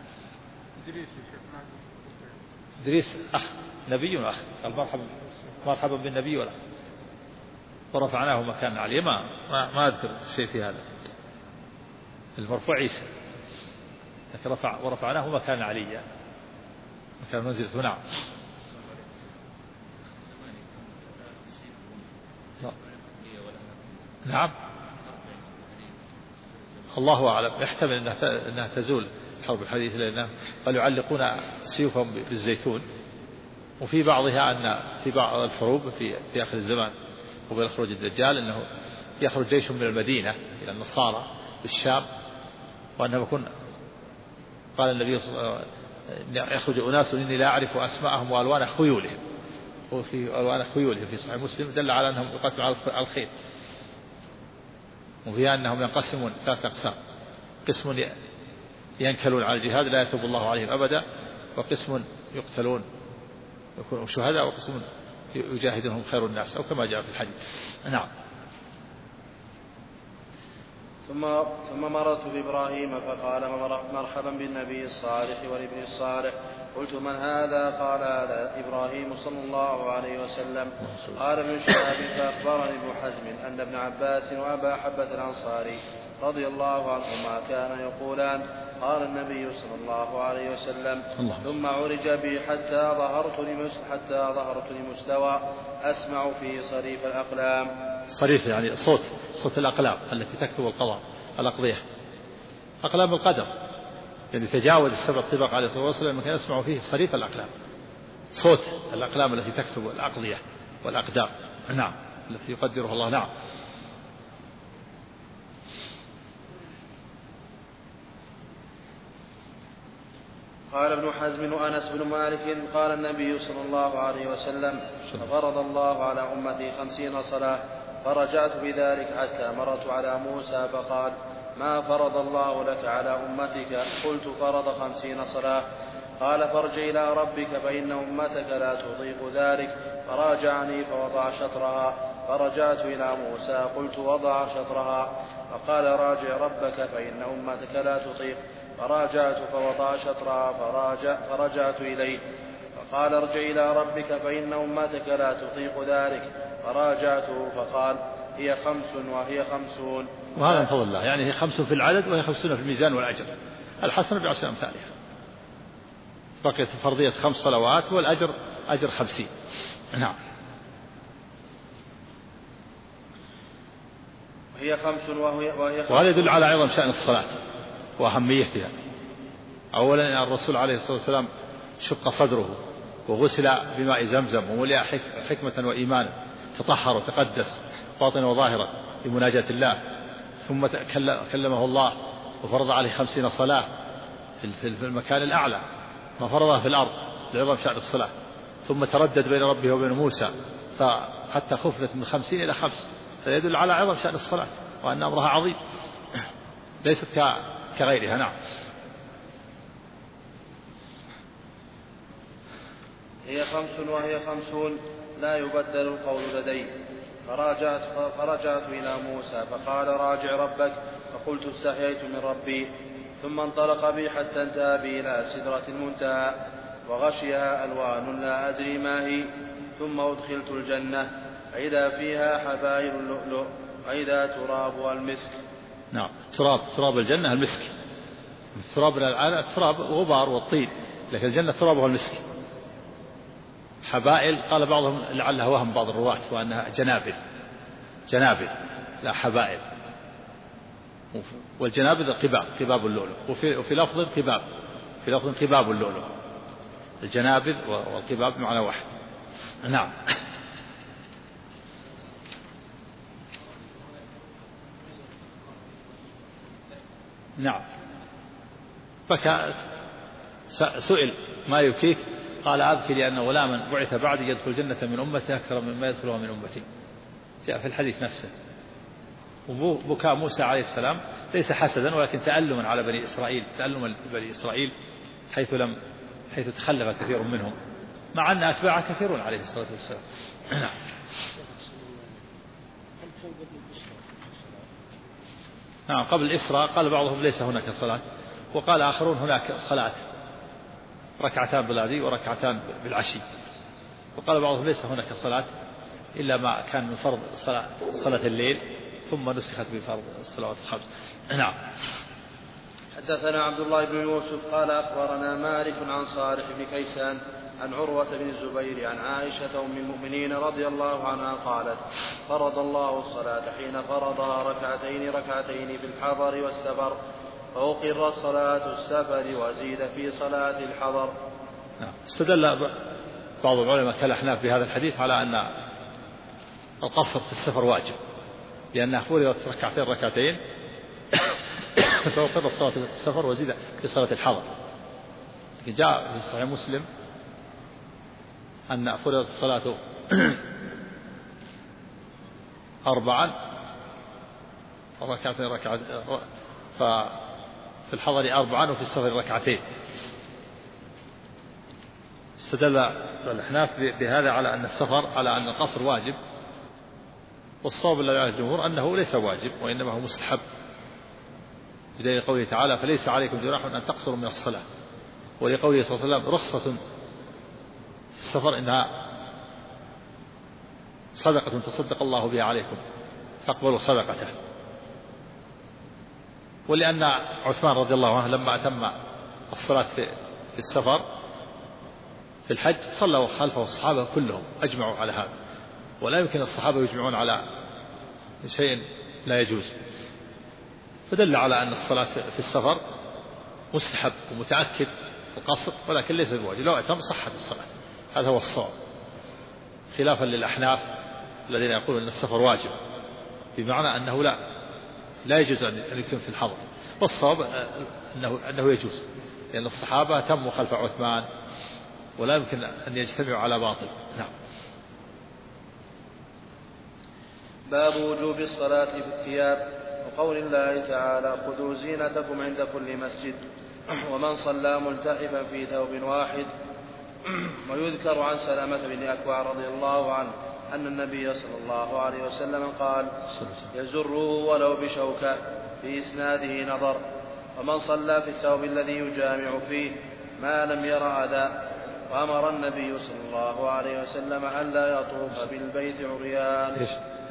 Speaker 2: إدريس أخ نبي وأخ، قال مرحبا بالنبي والأخ، ورفعناه مكان عليه. ما أذكر شيء في هذا. المرفوع عيسى، لكن ورفعناه مكان علي، مكان منزلته. نعم. نعم، الله أعلم، يحتمل أنها تزول حرب الحديث، لأنه قالوا يعلقون سيوفهم بالزيتون. وفي بعضها أن في بعض الحروب في آخر الزمان قبل خروج الدجال أنه يخرج جيش من المدينة إلى النصارى بالشام، وأنه يكون قال النبي صلى الله عليه وسلم يخرج أناس إني لا أعرف أسماءهم وألوان خيولهم، وفي ألوان خيولهم في صحيح مسلم دل على أنهم يقاتلون على الخيل. وفيها أنهم ينقسمون 3 أقسام: قسم ينكلون على الجهاد لا يتوب الله عليهم أبدا، وقسم يقتلون يكونوا شهداء، وقسم يجاهدهم خير الناس، أو كما جاء في الحديث. نعم.
Speaker 1: ثم مررت بإبراهيم فقال مرحبا بالنبي الصالح والابن الصالح. قلت من هذا؟ قال هذا إبراهيم صلى الله عليه وسلم. قال ابن شهاب فأخبرني ابن حزم أن ابن عباس وأبا حبة الأنصاري رضي الله عنهما كان يقولان قال النبي صلى الله عليه وسلم ثم عرج بي حتى ظهرت لمستوى أسمع فيه صريف الأقلام.
Speaker 2: صريف يعني صوت الأقلام التي تكتب الأقضية، أقلام القدر، يعني تجاوز 7 طبق عليه الصلاة والسلام كان يسمع فيه صريف الأقلام، صوت الأقلام التي تكتب الأقضية والأقدار. نعم، التي يقدرها الله. نعم.
Speaker 1: قال ابن حزم وأنس بن مالك قال النبي صلى الله عليه وسلم فرض الله على أمتي 50 صلاة، فرجعت بذلك حتى مررت على موسى فقال ما فرض الله لك على أمتك؟ قلت فرض 50 صلاة. قال فارجع إلى ربك فإن أمتك لا تطيق ذلك. فراجعني فوضع شطرها، فرجعت إلى موسى قلت وضع شطرها، فقال راجع ربك فإن أمتك لا تطيق. فراجعت فوضع شطرها، فرجعت إليه فقال ارجع إلى ربك فإن أمتك لا تطيق ذلك. فراجعته فقال هي 5 وهي 50.
Speaker 2: وهذا من فضل الله، يعني هي 5 في العدد وهي 50 في الميزان والأجر. الحسنة ب10 أمثالها. بقيت فرضية 5 صلوات والأجر أجر 50. نعم.
Speaker 1: وهي 5
Speaker 2: وهذا يدل على عظم شأن الصلاة وأهميتها. أولا أن الرسول عليه الصلاة والسلام شق صدره وغسل بماء زمزم وملئ حكمة وإيمانا، تطهر وتقدس باطنا وظاهرا لمناجاة الله. ثم كلمه الله وفرض عليه 50 صلاة في المكان الأعلى، ما فرضها في الأرض لعظم شأن الصلاة. ثم تردد بين ربه وبين موسى حتى خفضت من 50 إلى 5، فيدل على عظم شأن الصلاة وأن أمرها عظيم ليست كغيرها. نعم.
Speaker 1: هي 5 وهي 50 لا يبدل القول لدي. فرجعت إلى موسى فقال راجع ربك، فقلت استحييت من ربي. ثم انطلق بي حتى انتهى بي إلى سدرة المنتهى وغشيها ألوان لا أدري ما هي. ثم أدخلت الجنة فإذا فيها حبائل اللؤلؤ وإذا ترابها المسك.
Speaker 2: نعم. تراب الجنة المسك. التراب غبار والطين، لكن الجنة ترابها المسك. حبائل قال بعضهم لعلها وهم بعض الرواة وأنها جنابل لا حبائل. والجنابل قباب اللؤلؤ، وفي لفظ قباب اللؤلؤ. الجنابل والقباب معنى واحد. نعم. نعم. سئل ما يبكيك؟ قال أبكي لأن غلاما بعث بعدي يدخل الجنة من أمتي أكثر مما يدخلها من أمتي. جاء في الحديث نفسه. وبكاء موسى عليه السلام ليس حسدا ولكن تألما على بني إسرائيل حيث تخلف كثير منهم، مع أن أتباعه كثيرون عليه الصلاة والسلام. نعم. قبل الإسراء قال بعضهم ليس هناك صلاة، وقال آخرون هناك صلاة، ركعتان بالغداء وركعتان بالعشي. وقال بعضهم ليس هناك صلاة إلا ما كان من فرض صلاة الليل ثم نسخت بفرض الصلوات الخمس. نعم.
Speaker 1: حدثنا عبد الله بن يوسف قال أخبرنا مالك عن صالح بن كيسان عن عروة بن الزبير عن عائشة أم المؤمنين رضي الله عنها قالت فرض الله الصلاة حين فرضها ركعتين في الحضر والسفر، فأقرت صلاة السفر وزيد في صلاة الحضر.
Speaker 2: استدل بعض العلماء كالأحناف بهذا الحديث على أن القصر في السفر واجب، لأنها فرضت ركعتين فأقرت صلاة السفر وزيد في صلاة الحضر. جاء في صحيح مسلم أن فرضت الصلاة 4 ركعتين ففي الحضر 4 وفي السفر 2. استدل الأحناف بهذا على أن السفر على أن القصر واجب، والصواب الذي على الجمهور أنه ليس واجب وإنما هو مستحب، بدليل قوله تعالى فليس عليكم جناح أن تقصروا من الصلاة، ولقوله صلى الله عليه وسلم رخصة في السفر إنها صدقة تصدق الله بها عليكم فاقبلوا صدقته. ولأن عثمان رضي الله عنه لما أتم الصلاة في السفر في الحج صلوا خلفه الصحابة كلهم أجمعوا على هذا، ولا يمكن الصحابة يجمعون على شيء لا يجوز، فدل على أن الصلاة في السفر مستحب ومتأكد القصر، ولكن ليس بواجب. لو أتم صحت الصلاة، هذا هو الصواب، خلافا للأحناف الذين يقولون أن السفر واجب، بمعنى أنه لا يجوز أن يتم في الحضر، والصواب أنه يجوز، لأن الصحابة تموا خلف عثمان ولا يمكن أن يجتمعوا على باطل. نعم.
Speaker 1: باب وجوب الصلاة بالثياب، وقول الله تعالى خذوا زينتكم عند كل مسجد. ومن صلى ملتحفا في ثوب واحد. ويذكر عن سلامة بن أكوع رضي الله عنه أن النبي صلى الله عليه وسلم قال: يزره ولو بشوكة، في إسناده نظر. ومن صلى في الثوب الذي يجامع فيه ما لم ير أذى. وأمر النبي صلى الله عليه وسلم أن لا يطوف بالبيت عريان.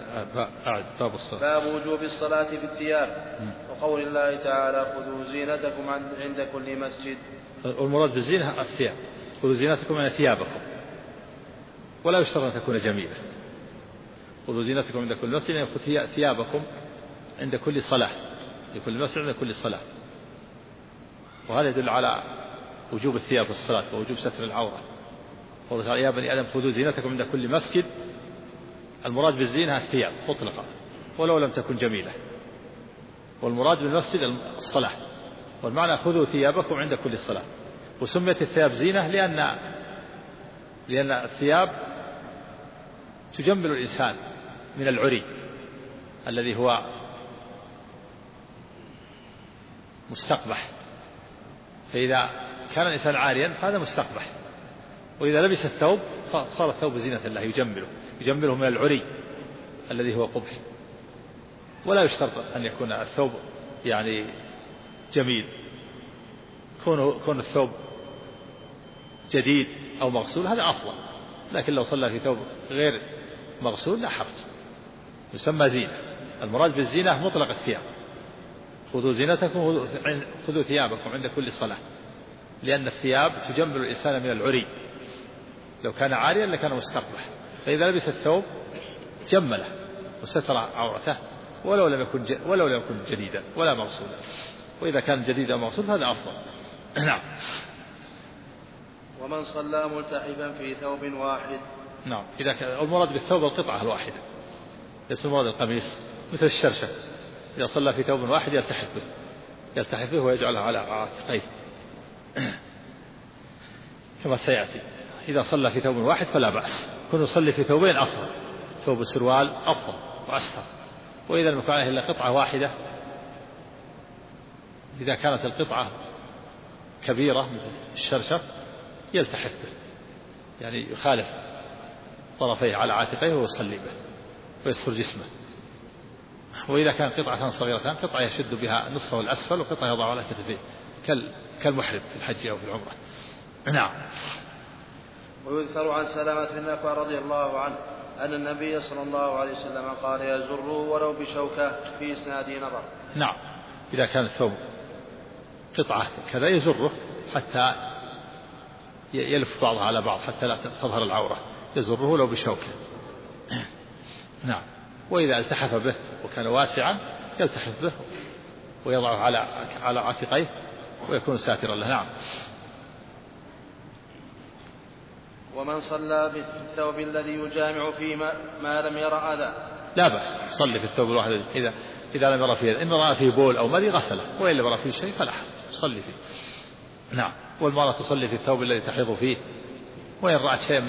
Speaker 1: باب وجوب الصلاة في الثياب، وقول الله تعالى: خذوا زينتكم عند كل مسجد.
Speaker 2: والمراد بالزينة الثياب، خذوا زينتكم من ثيابكم، ولا يشترط أن تكون جميلة. خذوا زينتكم عند كل مسجد، يعني ثيابكم عند كل صلاة، لكل مسجد عند كل صلاة. وهذا يدل على وجوب الثياب في الصلاة ووجوب ستر العورة. قال تعالى: يا بني آدم خذوا زينتكم عند كل مسجد. المراد بالزينة الثياب مطلقا ولو لم تكن جميلة، والمراد بالمسجد الصلاة. والمعنى خذوا ثيابكم عند كل صلاة. وسميت الثياب زينة لأن الثياب تجمل الإنسان من العري الذي هو مستقبح. فإذا كان الإنسان عاريا فهذا مستقبح، وإذا لبس الثوب صار الثوب زينة الله، يجمله من العري الذي هو قبح. ولا يشترط أن يكون الثوب يعني جميل، كون الثوب جديد أو مغسول هذا أفضل، لكن لو صلى في ثوب غير مغسول لا حرج، يسمى زينة. المراد بالزينة مطلق الثياب. خذوا زينتكم، خذوا ثيابكم عند كل صلاة، لأن الثياب تجمل الإنسان من العري. لو كان عاريا لكان مستقبح، فإذا لبس الثوب جمله وستر عورته ولو لم يكن جديدا ولا مغسولا. وإذا كان جديدا مغسول فهذا أفضل. نعم.
Speaker 1: ومن صلى ملتحفا في ثوب واحد.
Speaker 2: نعم. إذا كان المراد بالثوب القطعة الواحدة، ليس المراد القميص، مثل الشرشف إذا صلى في ثوب واحد يلتحف به ويجعله على عاتقيه كما سيأتي. إذا صلى في ثوب واحد فلا بأس، كن يصلي في ثوبين أفضل، ثوب السروال أفضل وأستر. وإذا لم يكن عليه إلا قطعة واحدة، إذا كانت القطعة كبيرة مثل الشرشف يلتحف به، يعني يخالف طرفيه على عاتقيه ويصلي به ويستر جسمه. وإذا كان قطعة صغيرة، قطعة يشد بها نصفه الأسفل وقطعة يضع على كتفيه كالمحرم في الحج أو في العمرة. نعم.
Speaker 1: ويذكر عن سلامة بن أكوع رضي الله عنه أن النبي صلى الله عليه وسلم قال: يزره ولو بشوكة، في إسناده نظر.
Speaker 2: نعم. إذا كان الثوب قطعة كذا يزره حتى يلف بعضها على بعض حتى لا تظهر العورة، يزره لو بشوكة. نعم. وإذا التحف به وكان واسعا يلتحف به ويضعه على عاتقيه ويكون ساترا له. نعم.
Speaker 1: ومن صلى بالثوب الذي يجامع فيه ما لم ير أذى.
Speaker 2: لا بأس، صلي في الثوب الواحد إذا لم يرى فيه، إن رأى فيه بول أو مدي غسله، وإن لم يرى فيه شيء فلا حرج، صلي فيه. نعم. والمرأة تصلي في الثوب الذي تحيض فيه، وإن رأت شيئا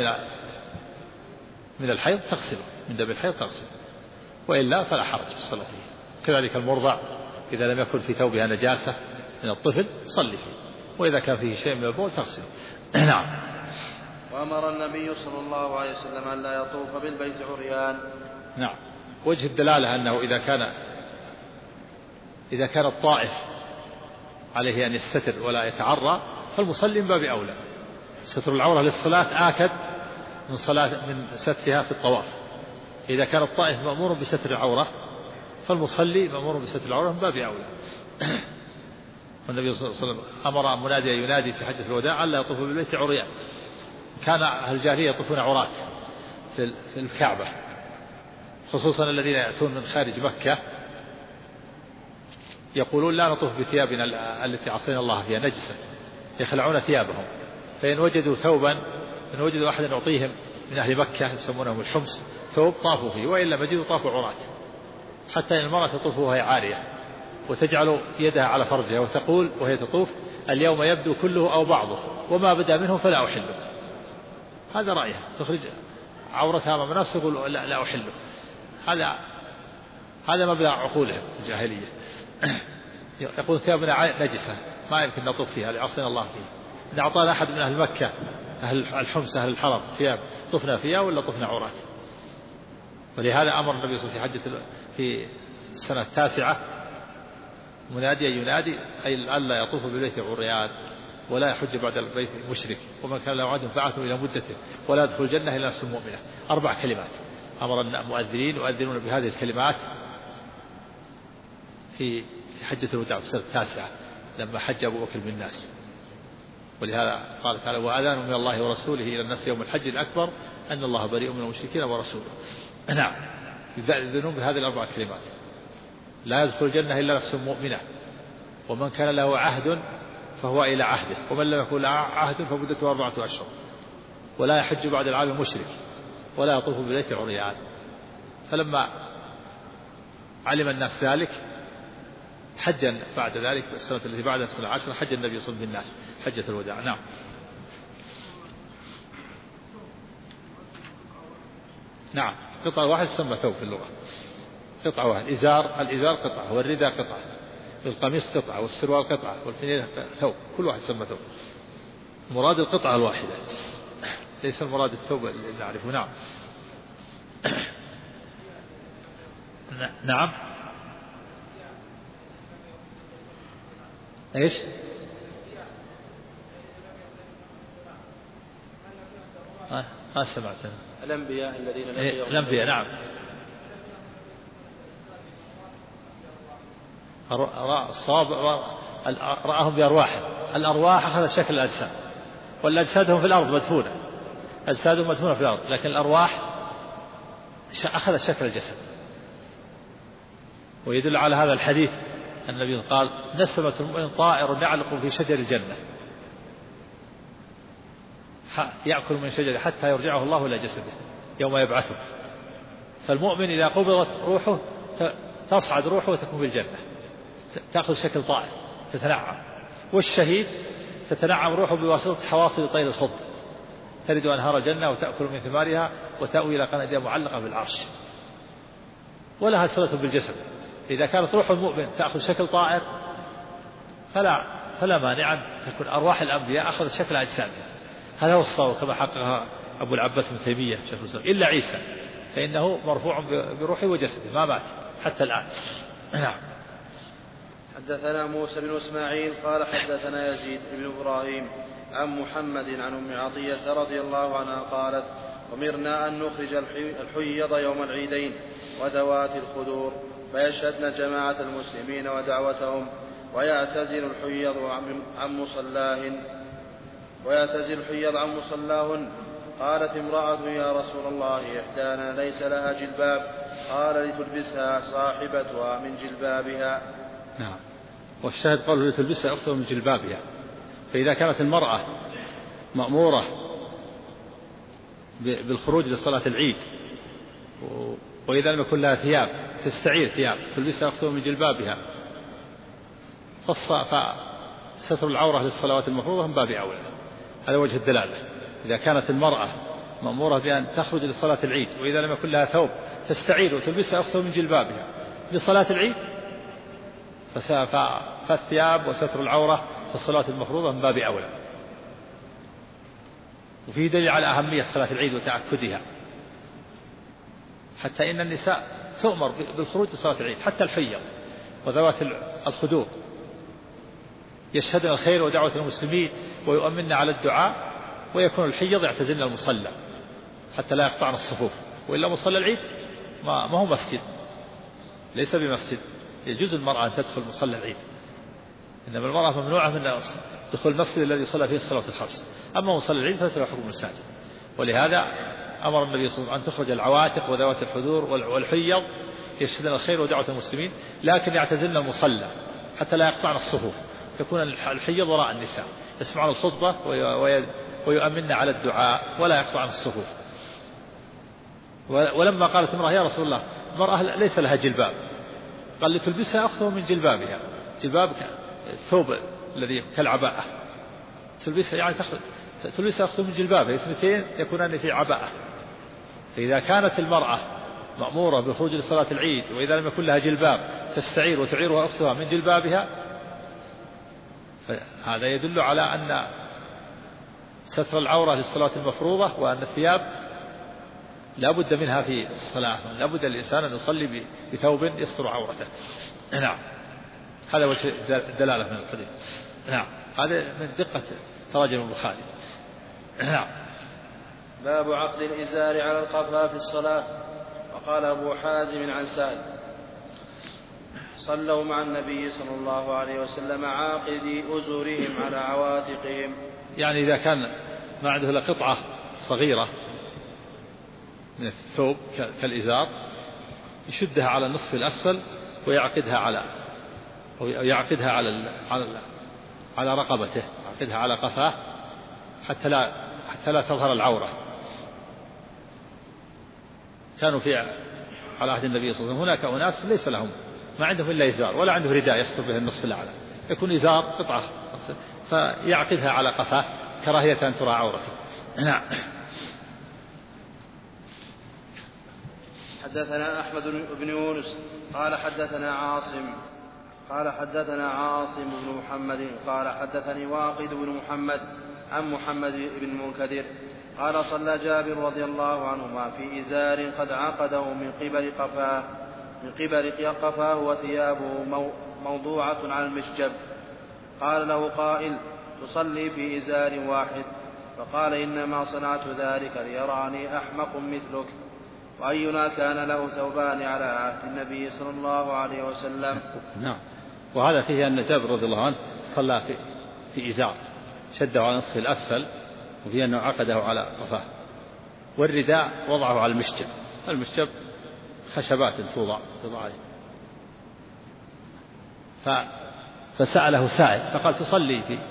Speaker 2: من الحيض تغسله، من دم الحيض تغسله، وإلا فلا حرج في الصلاة فيه. كذلك المرضع إذا لم يكن في ثوبها نجاسة من الطفل صلي فيه، وإذا كان فيه شيء من البول تغسله. نعم.
Speaker 1: وأمر النبي صلى الله عليه وسلم أن لا يطوف بالبيت عريان.
Speaker 2: نعم. وجه الدلالة أنه إذا كان الطائف عليه أن يستتر ولا يتعرى، فالمصلي من باب أولى. ستر العورة للصلاة آكد من سترها في الطواف. إذا كان الطائف مأمور بستر العورة فالمصلي مأمور بستر العورة من باب أولى. والنبي صلى الله عليه وسلم أمر مناديا ينادي في حجة الوداع ألا يطوفوا بالبيت عريان. كان أهل الجاهلية يطوفون عورات في الكعبة، خصوصا الذين يأتون من خارج مكة، يقولون لا نطوف بثيابنا التي عصينا الله فيها نجسة، يخلعون ثيابهم. فإن وجدوا ثوبا، إن وجدوا أحدا يعطيهم من أهل مكة يسمونهم الحمص ثوب طافوا فيه، وإن لم يجدوا طافوا عورات. حتى إن المرأة تطوف وهي عارية وتجعل يدها على فرجها وتقول وهي تطوف: اليوم يبدو كله أو بعضه، وما بدا منه فلا أحله. هذا رأيها، تخرج عورتها أمام الناس تقول لا أحله. هذا مبدأ عقولهم الجاهلية. يقول ثيابنا نجسة، ما يمكن نطوف فيها لعصينا الله فيه. إن أعطانا أحد من أهل مكة أهل الحمص أهل الحرم ثياب طفنا فيها ولا طفنا عورات. ولهذا أمر النبي صلى الله عليه وسلم في السنة 9 مناديا ينادي أي ألا يطوف بالبيت عريان ولا يحج بعد البيت مشرك ومن كان له عهد فعته إلى مدته ولا يدخل الجنة إلا نفس مؤمنة. 4 كلمات أمر المؤذنين يؤذنون بهذه الكلمات في حجة الوداع في السنة 9 لما حج أبو بكر بالناس. ولهذا قال تعالى وأذان من الله ورسوله إلى الناس يوم الحج الأكبر أن الله بريء من المشركين ورسوله. نعم يؤذنون بهذه ال4 كلمات لا يدخل الجنة إلا نفس مؤمنة ومن كان له عهد فهو إلى عهده ومن لم يكن له عهد فمدته 4 أشهر ولا يحج بعد العام المشرك ولا يطوف بالبيت عريان. فلما علم الناس ذلك حج بعد ذلك السنة التي بعدها في السنة 10 حج النبي صلى الله عليه وسلم بالناس حجة الوداع. نعم. نعم قطعة واحد تسمى ثوب في اللغة قطعة واحد. الإزار قطعة والرداء قطعة والقميص قطعة والسروال قطعة والفنيل ثوب كل واحد تسمى ثوب. مراد القطعة الواحدة ليس المراد الثوب اللي نعرفه. نعم. نعم ايش ما سمعت.
Speaker 1: الأنبياء الذين
Speaker 2: الأنبياء نعم الصواب رآهم بأرواحهم. الأرواح أخذت شكل الأجساد والأجسادهم في الأرض مدفونة أجسادهم مدفونة في الأرض لكن الأرواح أخذت شكل الجسد. ويدل على هذا الحديث النبي قال نسمة المؤمن طائر يعلق في شجر الجنة يأكل من شجره حتى يرجعه الله إلى جسده يوم يبعثه. فالمؤمن إذا قبضت روحه تصعد روحه وتكون في الجنة تأخذ شكل طائر تتنعم. والشهيد تتنعم روحه بواسطة حواصل طير الخضر ترد أنهار الجنة وتأكل من ثمارها وتأوي إلى قناديل معلقة بالعرش ولها صلة بالجسد. إذا كانت روح المؤمن تأخذ شكل طائر فلا مانع أن تكون أرواح الأنبياء أخذت شكل أجسادها. هذا هو الصواب كما حققها أبو العباس بن تيمية شيخ الإسلام إلا عيسى فإنه مرفوع بروحه وجسده ما مات حتى الآن. نعم.
Speaker 1: حدثنا موسى بن إسماعيل قال حدثنا يزيد بن إبراهيم عن محمد عن أم عطية رضي الله عنها قالت أمرنا أن نخرج الحيض يوم العيدين وذوات الخدور فيشهدن جماعة المسلمين ودعوتهم ويعتزل الحيض عن مصلاهن. قالت امرأة يا رسول الله إحدانا ليس لها جلباب قال لتلبسها صاحبتها من جلبابها.
Speaker 2: نعم. والشاهد قالوا لتلبسها أخته من جلبابها. فإذا كانت المرأة مأمورة بالخروج لصلاة العيد وإذا لم يكن لها ثياب تستعير ثياب تلبسها أخته من جلبابها فستر العورة للصلوات المفروضة من باب أولى. هذا وجه الدلالة. إذا كانت المرأة مأمورة بأن تخرج لصلاة العيد وإذا لم يكن لها ثوب تستعير وتلبسها أخته من جلبابها لصلاة العيد فالثياب وستر العورة في الصلاة المفروضة من باب أولى. وفيه دليل على أهمية صلاة العيد وتأكدها حتى إن النساء تؤمر بالخروج لصلاة العيد حتى الحيض وذوات الخدور يشهدن الخير ودعوة المسلمين ويؤمن على الدعاء ويكون الحيض يعتزلن المصلى حتى لا يقطعن الصفوف. وإلا مصلى العيد ما هو مسجد ليس بمسجد يجوز المرأة أن تدخل مصلى العيد إنما المرأة ممنوعة من دخول المسجد الذي صلى فيه الصلاة الخمس. أما مصلى العيد فليس له حكم المساجد. ولهذا أمر النبي صلى الله عليه وسلم أن تخرج العواتق وذوات الحضور والحيض يشهدن الخير ودعوة المسلمين لكن يعتزلن المصلى حتى لا يقطعن الصفوف تكون الحيض وراء النساء يسمعن الخطبة ويؤمن على الدعاء ولا يقطعن الصفوف. ولما قالت امرأة يا رسول الله المرأة ليس لها جلباب قال لتلبسها أخته من جلبابها. جلباب الثوب الذي كالعباءة تلبسها يعني تلبسها أخته من جلبابها اثنتين يكونان في عباءة. فإذا كانت المرأة مأمورة بالخروج لصلاة العيد وإذا لم يكن لها جلباب تستعير وتعيرها أختها من جلبابها هذا يدل على أن ستر العورة للصلاة المفروضة، وأن الثياب لا بد منها في الصلاة، لا بد الإنسان أن يصلي بثوب يستر عورته. نعم، هذا وجه الدلالة من الحديث. نعم، هذا من دقة تراجم البخاري. نعم.
Speaker 1: باب عقد الإزار على القفا في الصلاة. وقال أبو حازم عن سهل: صلوا مع النبي صلى الله عليه وسلم عاقدي أزرهم على عواتقهم.
Speaker 2: يعني إذا كان ما عنده إلا قطعة صغيرة من الثوب كالإزار يشدها على النصف الأسفل ويعقدها على رقبته، يعقدها على قفاه حتى لا تظهر العورة. كانوا على عهد النبي صلى الله عليه وسلم هناك أناس ليس لهم ما عندهم إلا إزار ولا عنده رداء يستر به النصف الأعلى، يكون إزار قطعة فيعقدها على قفاه كراهية أن ترى عورته. نعم.
Speaker 1: حدثنا أحمد بن يونس قال حدثنا عاصم بن محمد قال حدثني واقد بن محمد عن محمد بن المنكدر قال: صلى جابر رضي الله عنهما في إزار قد عقده من قبل قفاه وثيابه موضوعة على المشجب. قال له قائل: تصلي في إزار واحد؟ فقال: إنما صنعت ذلك ليراني أحمق مثلك. وأينا كان له ثوبان على عهد النبي صلى الله عليه وسلم.
Speaker 2: نعم. وهذا فيه أن جابر رضي الله عنه صلى في إزار شده على نصف الأسفل، وفيه أنه عقده على قفاه، والرداء وضعه على المشجب خشبات توضع عليه. فسأله سائل فقال: تصلي في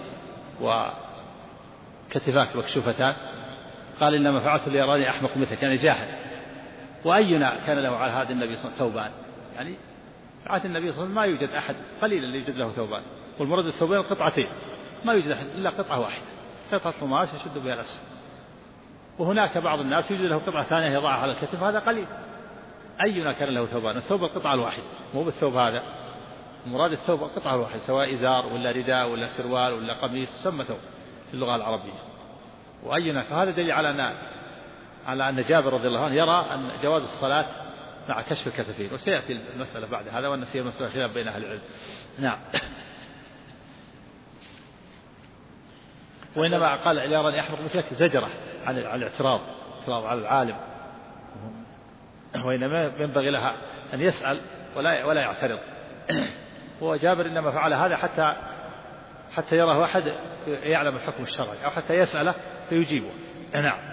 Speaker 2: وكتفاك مكشوفتان؟ قال: إنما فعلت ليراني أحمق مثلك، يعني جاهل. وأينا كان له على هذا النبي صلى الله عليه وسلم ثوبان؟ يعني عهد النبي صلى الله عليه وسلم ما يوجد أحد، قليل اللي يوجد له ثوبان، والمراد الثوبين قطعتين، ما يوجد أحد إلا قطعة واحدة، قطعة قماش يشد بها الأسفل. وهناك بعض الناس يوجد له قطعة ثانية يضعها على الكتف، هذا قليل. أينا كان له ثوبان؟ الثوب القطعة الواحدة، مو بالثوب هذا، المراد الثوب القطعة الواحدة، سواء إزار ولا رداء ولا سروال ولا قميص، يسمى ثوب في اللغة العربية. وأينا، فهذا دليل على أن جابر رضي الله عنه يرى أن جواز الصلاة مع كشف الكتفين، وسيأتي المسألة بعد هذا، وأن فيها مسألة خلاف بين أهل العلم. نعم. وإنما قال: يراني أحمق مثلك زجرة عن الاعتراض على العالم، وإنما ينبغي لها أن يسأل ولا يعترض. وجابر إنما فعل هذا حتى يراه أحد يعلم الحكم الشرعي، أو حتى يسأله فيجيبه. نعم.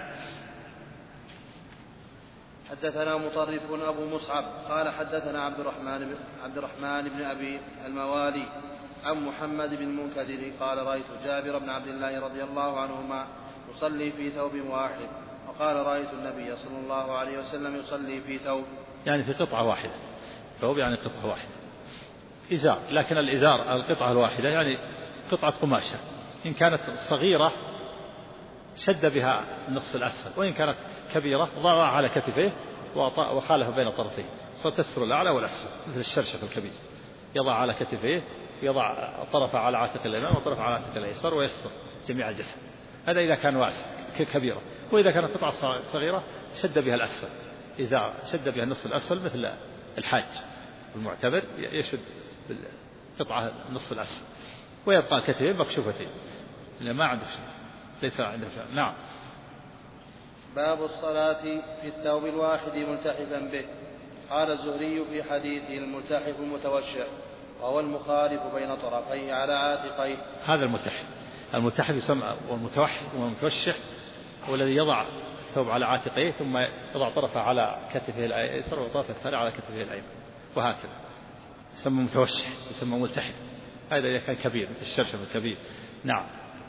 Speaker 1: حدثنا مطرف أبو مصعب قال حدثنا عبد الرحمن بن أبي الموالي عن محمد بن المنكدر قال: رأيت جابر بن عبد الله رضي الله عنهما يصلي في ثوب واحد. وقال: رأيت النبي صلى الله عليه وسلم يصلي في ثوب،
Speaker 2: يعني في قطعة واحدة، ثوب يعني قطعة واحدة، إزار. لكن الإزار القطعة الواحدة يعني قطعة قماشة، إن كانت صغيرة شد بها النصف الأسفل، وإن كانت كبيرة ضعها على كتفيه وخالف بين طرفيه، ستستر الأعلى والأسفل مثل الشرشف الكبير، يضع على كتفيه، يضع طرفه على عاتق اليمين وطرفه على عاتق اليسار ويستر جميع الجسد. هذا إذا كان واسع كبيرة. وإذا كانت قطعة صغيرة شد بها الأسفل، إذا شد بها النصف الأسفل مثل الحاج المعتبر يشد بالقطعة النصف الأسفل، ويبقى الكتفين مكشوفتين، إلا ما عنده شيء، ليس عنده شيء. نعم.
Speaker 1: باب الصلاة في الثوب الواحد ملتحفا به. قال الزهري في حديثه: الملتحف المتوشح، وهو المخالف بين طرفيه على عاتقيه.
Speaker 2: هذا الملتحف يسمى، والمتوشح هو الذي يضع الثوب على عاتقيه ثم يضع طرفه على كتفه الأيسر وطرفه الثاني على كتفه الأيمن، وهكذا يسمى متوشح، يسمى ملتحف. هذا إذا كان كبير مثل الشرشف الكبير. نعم.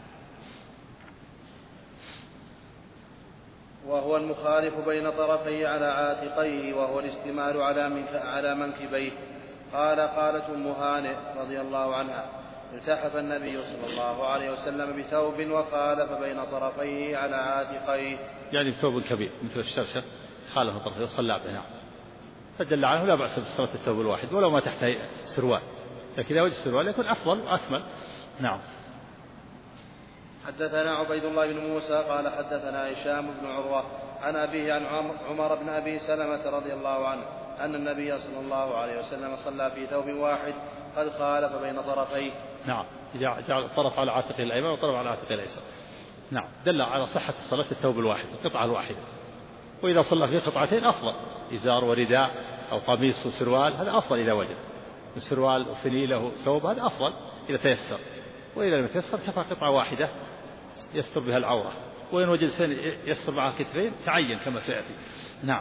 Speaker 1: وهو المخالف بين طرفيه على عاتقيه، وهو الاستمال على منكبيه. قالت أم هانئ رضي الله عنها: التحف النبي صلى الله عليه وسلم بثوب وخالف بين طرفيه على عاتقيه،
Speaker 2: يعني ثوب كبير مثل الشرشف خالف طرفيه وصلى به. نعم. فدل عنه لا بأس بالصلاة الثوب الواحد ولو ما تحته سروال، لكن إذا وجد سروال يكون أفضل وأكمل. نعم.
Speaker 1: حدثنا عبيد الله بن موسى قال حدثنا هشام بن عروة عن أبيه عن عمر بن أبي سلمة رضي الله عنه أن النبي صلى الله عليه وسلم صلى في ثوب واحد قد خالف بين طرفيه.
Speaker 2: نعم، جعل الطرف على عاتقه الأيمن والطرف على عاتقه الأيسر. نعم، دل على صحة الصلاة الثوب الواحد القطعة الواحدة. وإذا صلى في قطعتين أفضل، إزار ورداء أو قميص وسروال هذا أفضل إذا وجد، سروال وفنيلة وثوب هذا أفضل إذا تيسر، وإذا لم يتيسر كفى قطعة واحدة يستر بها العورة، وإن وجد يستر معها كتفين تعين كما سيأتي. نعم.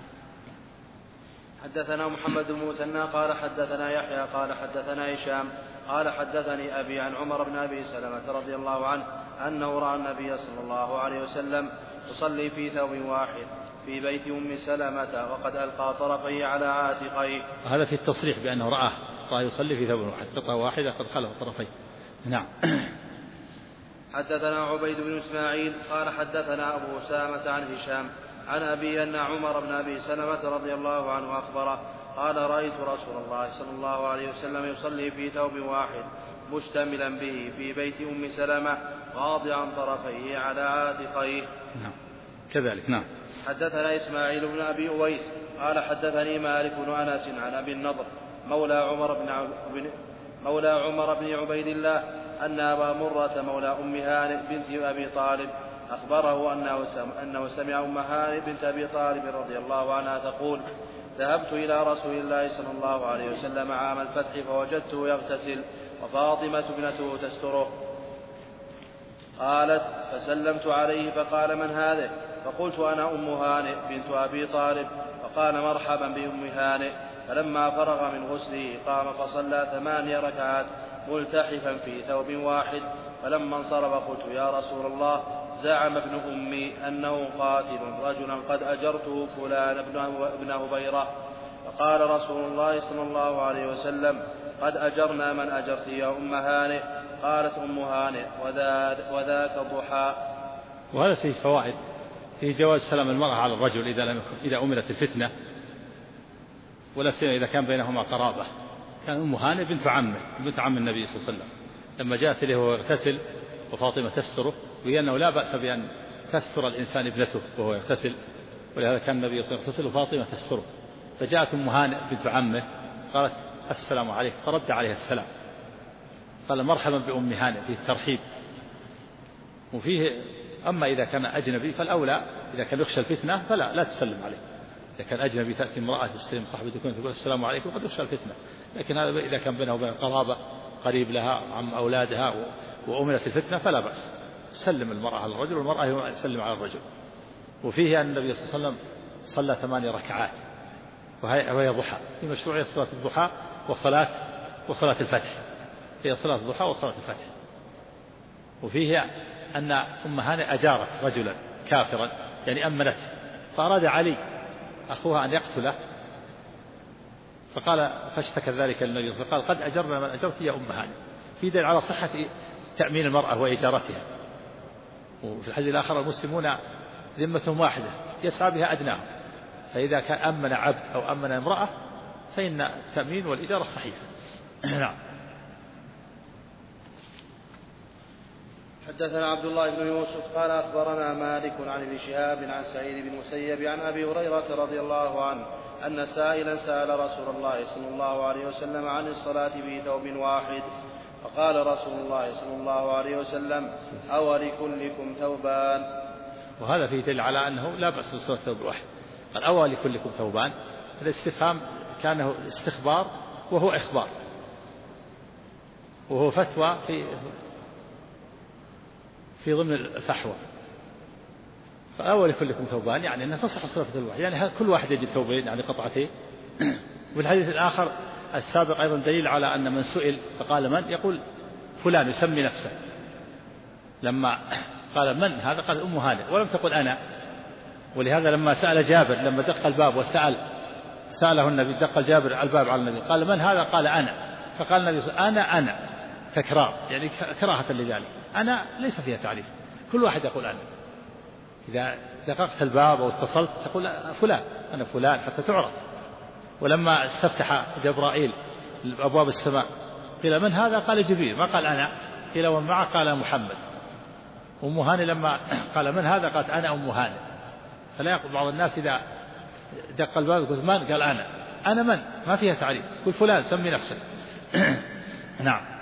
Speaker 1: حدثنا محمد بن مثنى قال حدثنا يحيى قال حدثنا هشام قال حدثني أبي عن عمر بن أبي سلمة رضي الله عنه أنه رأى النبي صلى الله عليه وسلم يصلي في ثوب واحد في بيت أم سلمة وقد ألقى طرفيه على عاتقيه.
Speaker 2: هذا في التصريح بأنه رآه يصلي في ثوب واحد قطعة واحدة قد خلف طرفيه. نعم.
Speaker 1: حدثنا عبيد بن إسماعيل قال حدثنا أبو أسامة عن هشام عن أبي أن عمر بن أبي سلمة رضي الله عنه أخبره قال رأيت رسول الله صلى الله عليه وسلم يصلي في ثوب واحد مشتملا به في بيت أم سلمة واضعا طرفيه على عاتقيه.
Speaker 2: نعم كذلك. نعم.
Speaker 1: حدثنا إسماعيل بن أبي أويس قال حدثني مالك بن أنس عن أبي النضر مولى عمر بن عبيد الله أن أبا مرة مولى أم هانئ بنت أبي طالب أخبره أنه سمع أم هانئ بنت أبي طالب رضي الله عنها تقول ذهبت إلى رسول الله صلى الله عليه وسلم عام الفتح فوجدته يغتسل وفاطمة ابنته تستره. قالت فسلمت عليه فقال من هذه؟ فقلت أنا أم هانئ بنت أبي طالب. فقال مرحبا بأم هانئ. فلما فرغ من غسله قام فصلى 8 ركعات ملتحفا في ثوب واحد. فلما انصرف قلت يا رسول الله زعم ابن أمي أنه قاتل رجلا قد أجرته فلان ابن هبيرة. فقال رسول الله صلى الله عليه وسلم قد أجرنا من أجرت يا أم هانئ. قالت أم هانئ وذاك ضحى.
Speaker 2: وهذا فيه فوائد، فيه جواز سلام المرأة على الرجل إذا أمرت الفتنة، ولا سيما إذا كان بينهما قرابة. كان أم هانئ بنت عم النبي صلى الله عليه وسلم لما جاءت إليه وهو يغتسل وفاطمة تستره، وأنه لا بأس بأن تستر الإنسان ابنته وهو يغتسل، ولهذا كان النبي صلى الله عليه وسلم يغتسل وفاطمة تستره. فجاءت أم هانئ بنت عمه قالت السلام عليك، فرد عليها السلام، قال مرحبا بأم هانئ، فيه الترحيب. وفيه أما إذا كان أجنبي فالأولى إذا كان يخشى الفتنة فلا تسلم عليه. إذا كان أجنبي تأتي امرأة تستلم صاحبتك تقول السلام عليكم قد يخشى الفتنة، لكن هذا إذا كان بينه وبين قرابة قريب لها عم أولادها وأمنت الفتنة فلا بأس، سلم المرأة على الرجل والمرأة تسلم على الرجل. وفيه أن النبي صلى الله عليه وسلم صلى 8 ركعات وهي ضحى، في مشروعية صلاة الضحى وصلاة الفتح، هي صلاة الضحى وصلاة الفتح. وفيه أن أم هانئ أجارت رجلا كافرا يعني أمنته، فأراد علي أخوها أن يقتله، فاشتكى ذلك للنبي فقال قد أجرنا من أجرت يا أم هانئ، في دليل على صحة تأمين المرأة وإجارتها. وفي الحديث الآخر المسلمون ذمتهم واحدة يسعى بها أدناهم، فإذا كان أمن عبد أو أمن امرأة فإن التأمين والإجارة صحيحة. نعم.
Speaker 1: حدثنا عبد الله بن يوسف قال أخبرنا مالك عن ابن شهاب عن سعيد بن المسيب عن أبي هريرة رضي الله عنه أن سائلا سأل رسول الله صلى الله عليه وسلم عن الصلاة في ثوب واحد، فقال رسول الله صلى الله عليه وسلم أولكلكم ثوبان.
Speaker 2: وهذا فيه دليل على أنه لا بأس بصلاة ثوب واحد. قال أولكلكم ثوبان، الاستفهام كانه استخبار وهو إخبار، وهو فتوى في ضمن الفحوى. فأول كلكم ثوبان يعني أنها تصح صلاة ثوب واحد، يعني كل واحد يجد ثوبين يعني قطعتين. والحديث الآخر السابق أيضا دليل على أن من سئل فقال من، يقول فلان يسمي نفسه. لما قال من هذا قال أم هانئ ولم تقل أنا. ولهذا لما سأل جابر لما دق الباب سأله النبي، دق جابر الباب على النبي قال من هذا قال أنا، فقال النبي أنا تكرار يعني كراهة لذلك. أنا ليس فيها تعريف، كل واحد يقول أنا. إذا دققت الباب أو اتصلت تقول فلان أنا فلان حتى تعرف. ولما استفتح جبرائيل أبواب السماء قيل من هذا قال جبريل، ما قال أنا. قيل ومن معه قال محمد. أم هانئ لما قال من هذا؟ قالت أنا أم هانئ. فلا يقول بعض الناس إذا دق الباب يقول من؟ قال أنا من؟ ما فيها تعريف، قل فلان سمي نفسك. نعم.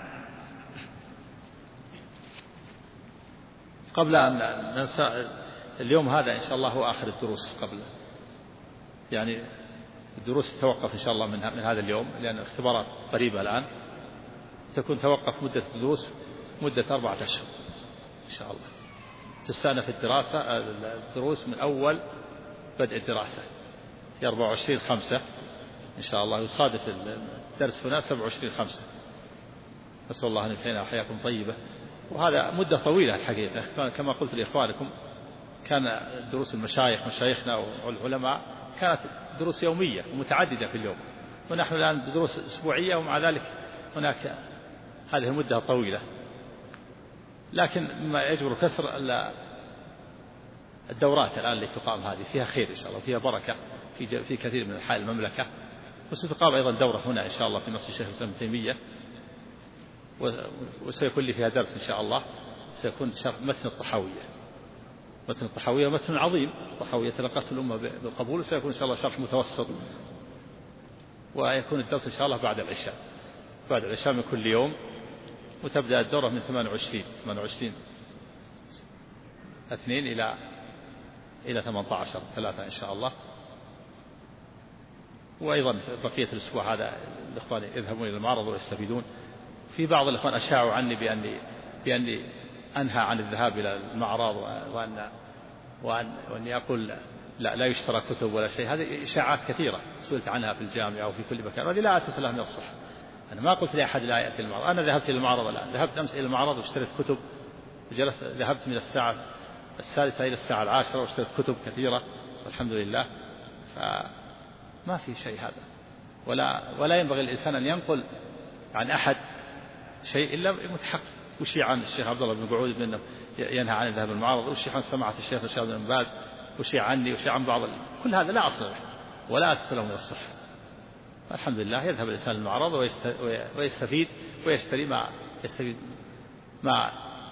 Speaker 2: قبل أن ننسى اليوم هذا إن شاء الله هو آخر الدروس، قبل يعني الدروس تتوقف إن شاء الله من هذا اليوم، لأن الاختبارات قريبة الآن، تكون توقف مدة الدروس مدة 4 أشهر إن شاء الله. تستأنف الدروس من أول بدء الدراسة في 24/5 إن شاء الله، يصادف الدرس هنا 27/5. نسأل الله أن يحيينا وحياكم طيبة. وهذا مدة طويلة الحقيقة، كما قلت لإخوانكم كان دروس المشايخ مشايخنا والعلماء كانت دروس يومية ومتعددة في اليوم، ونحن الآن دروس أسبوعية، ومع ذلك هناك هذه المدة طويلة. لكن ما يجبر كسر الدورات الآن اللي تقام هذه فيها خير إن شاء الله، فيها بركة في كثير من أنحاء المملكة. وستقام أيضا دورة هنا إن شاء الله في مسجد الشيخ الإسلام ابن تيمية، وسيكون لي فيها درس إن شاء الله، سيكون شرح متن الطحاوية، متن عظيم. الطحاوية تلقته الأمة بالقبول، وسيكون إن شاء الله شرح متوسط، ويكون الدرس إن شاء الله بعد العشاء من كل يوم. وتبدأ الدورة من 28/2 إلى 18/3 إن شاء الله. وأيضا في بقية الأسبوع هذا الإخوان يذهبون إلى المعرض ويستفيدون. في بعض الإخوان أشاعوا عني بأني أنهى عن الذهاب إلى المعرض، وأني أقول لا يشترى كتب ولا شيء. هذه إشاعات كثيرة سئلت عنها في الجامعة وفي كل مكان، وهذه لا أساس لها من الصحة. أنا ما قلت لأحد لا يأتي المعرض. أنا ذهبت إلى المعرض الآن، ذهبت أمس إلى المعرض واشتريت كتب، ذهبت من الساعة 3 إلى الساعة 10 واشتريت كتب كثيرة والحمد لله. فما في شيء هذا، ولا ينبغي الإنسان أن ينقل عن أحد شيء إلا متحقق. وشي عن الشيخ عبد الله بن قعود بأنه ينهى عن الذهاب المعرض، وشي عن سماعة الشيخ الشيخ بن باز، وشي عني، وشي عن بعض كل هذا لا أصل له ولا أساس له من الصحة. الحمد لله يذهب الإنسان المعرض ويستفيد ويشتري ما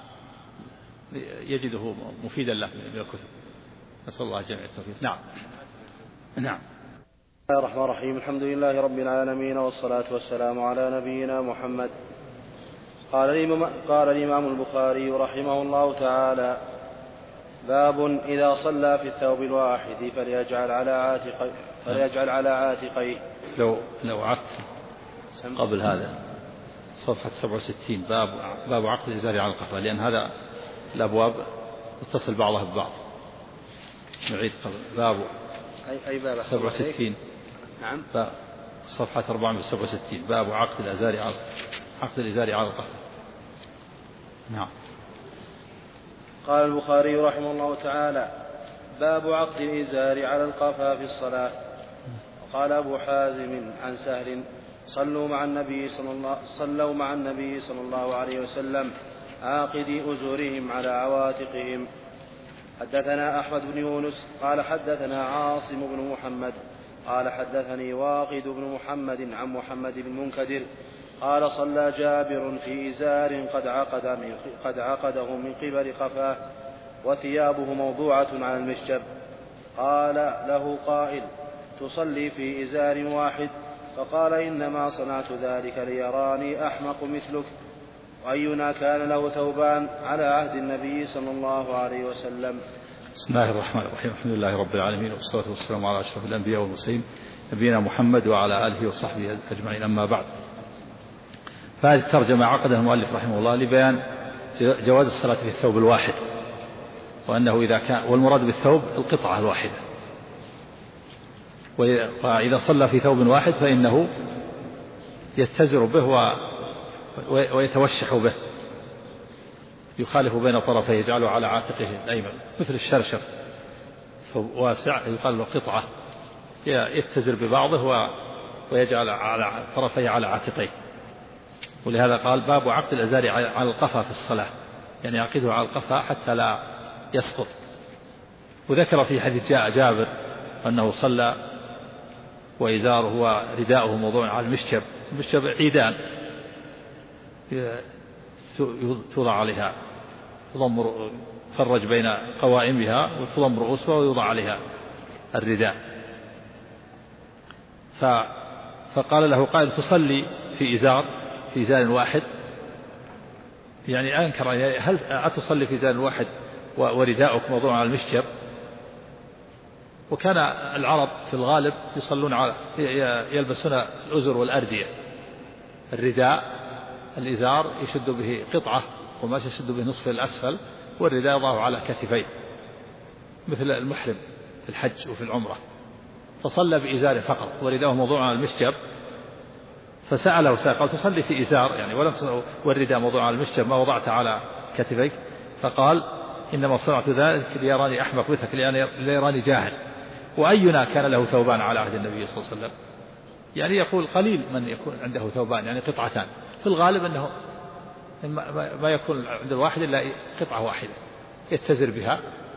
Speaker 2: يجده مفيدا له من الكتب. نسأل الله جميع التوفيق. نعم.
Speaker 1: بسم الله الرحمن الرحيم. الحمد لله رب العالمين، والصلاة والسلام على نبينا محمد. قال الإمام البخاري رحمه الله تعالى: باب إذا صلى في الثوب الواحد فليجعل على عاتقيه.
Speaker 2: لو عقد قبل هذا صفحة 67 باب عقد الإزار على القفا، لأن هذا الأبواب تتصل بعضها ببعض. نعيد قبل باب
Speaker 1: أي باب
Speaker 2: 67.
Speaker 1: نعم.
Speaker 2: صفحة 467 باب عقد الإزار على القفا. نعم.
Speaker 1: قال البخاري رحمه الله تعالى: باب عقد الإزار على القفا في الصلاة. وقال أبو حازم عن سهل: صلوا مع النبي صلى الله عليه وسلم عاقدي أزورهم على عواتقهم. حدثنا أحمد بن يونس قال حدثنا عاصم بن محمد قال حدثني واقد بن محمد عن محمد بن منكدر قال: صلى جابر في إزار قد عقده من قبل قفاه وثيابه موضوعة على المشجب. قال له قائل: تصلي في إزار واحد؟ فقال: إنما صنعت ذلك ليراني أحمق مثلك، وأينا كان له ثوبان على عهد النبي صلى الله عليه وسلم.
Speaker 2: بسم الله الرحمن الرحيم. الحمد لله رب العالمين، والصلاة والسلام على أشرف الأنبياء والمرسلين نبينا محمد وعلى آله وصحبه أجمعين، أما بعد. فهذه الترجمة عقدها المؤلف رحمه الله لبيان جواز الصلاة في الثوب الواحد، وأنه إذا كان، والمراد بالثوب القطعة الواحدة، وإذا صلى في ثوب واحد فإنه يتزر به ويتوشح به، يخالف بين طرفيه، يجعله على عاتقه الأيمن مثل الشرشف، ثوب واسع يقال له قطعة، يتزر ببعضه ويجعل على طرفيه على عاتقيه. ولهذا قال: باب عقد الإزار على القفا في الصلاة، يعني يعقده على القفا حتى لا يسقط. وذكر في حديث جابر أنه صلى وإزاره ورداؤه موضوع على المشجب. المشجب عيدان توضع عليها، تضم فرج بين قوائمها وتضم رؤوسها ويوضع عليها الرداء. فقال له قائل تصلي في إزار واحد، يعني أنكر هل أتصلي في إزار واحد ورداءك موضوع على المشجب؟ وكان العرب في الغالب يلبسون الأزر والأردية، الرداء الإزار يشد به قطعة قماش يشد به نصف الأسفل، والرداء يضعه على كتفيه مثل المحرم في الحج وفي العمرة. فصلى بإزار فقط ورداءه موضوع على المشجب، فسأله سائل قال تصلي في إزار يعني والرداء موضوع على المشجب ما وضعت على كتفيك؟ فقال إنما صنعت ذلك ليراني أحمق مثلك ليراني جاهل. وأينا كان له ثوبان على عهد النبي صلى الله عليه وسلم؟ يعني يقول قليل من يكون عنده ثوبان يعني قطعتان، في الغالب أنه ما يكون عند الواحد إلا قطعة واحدة يتزر بها.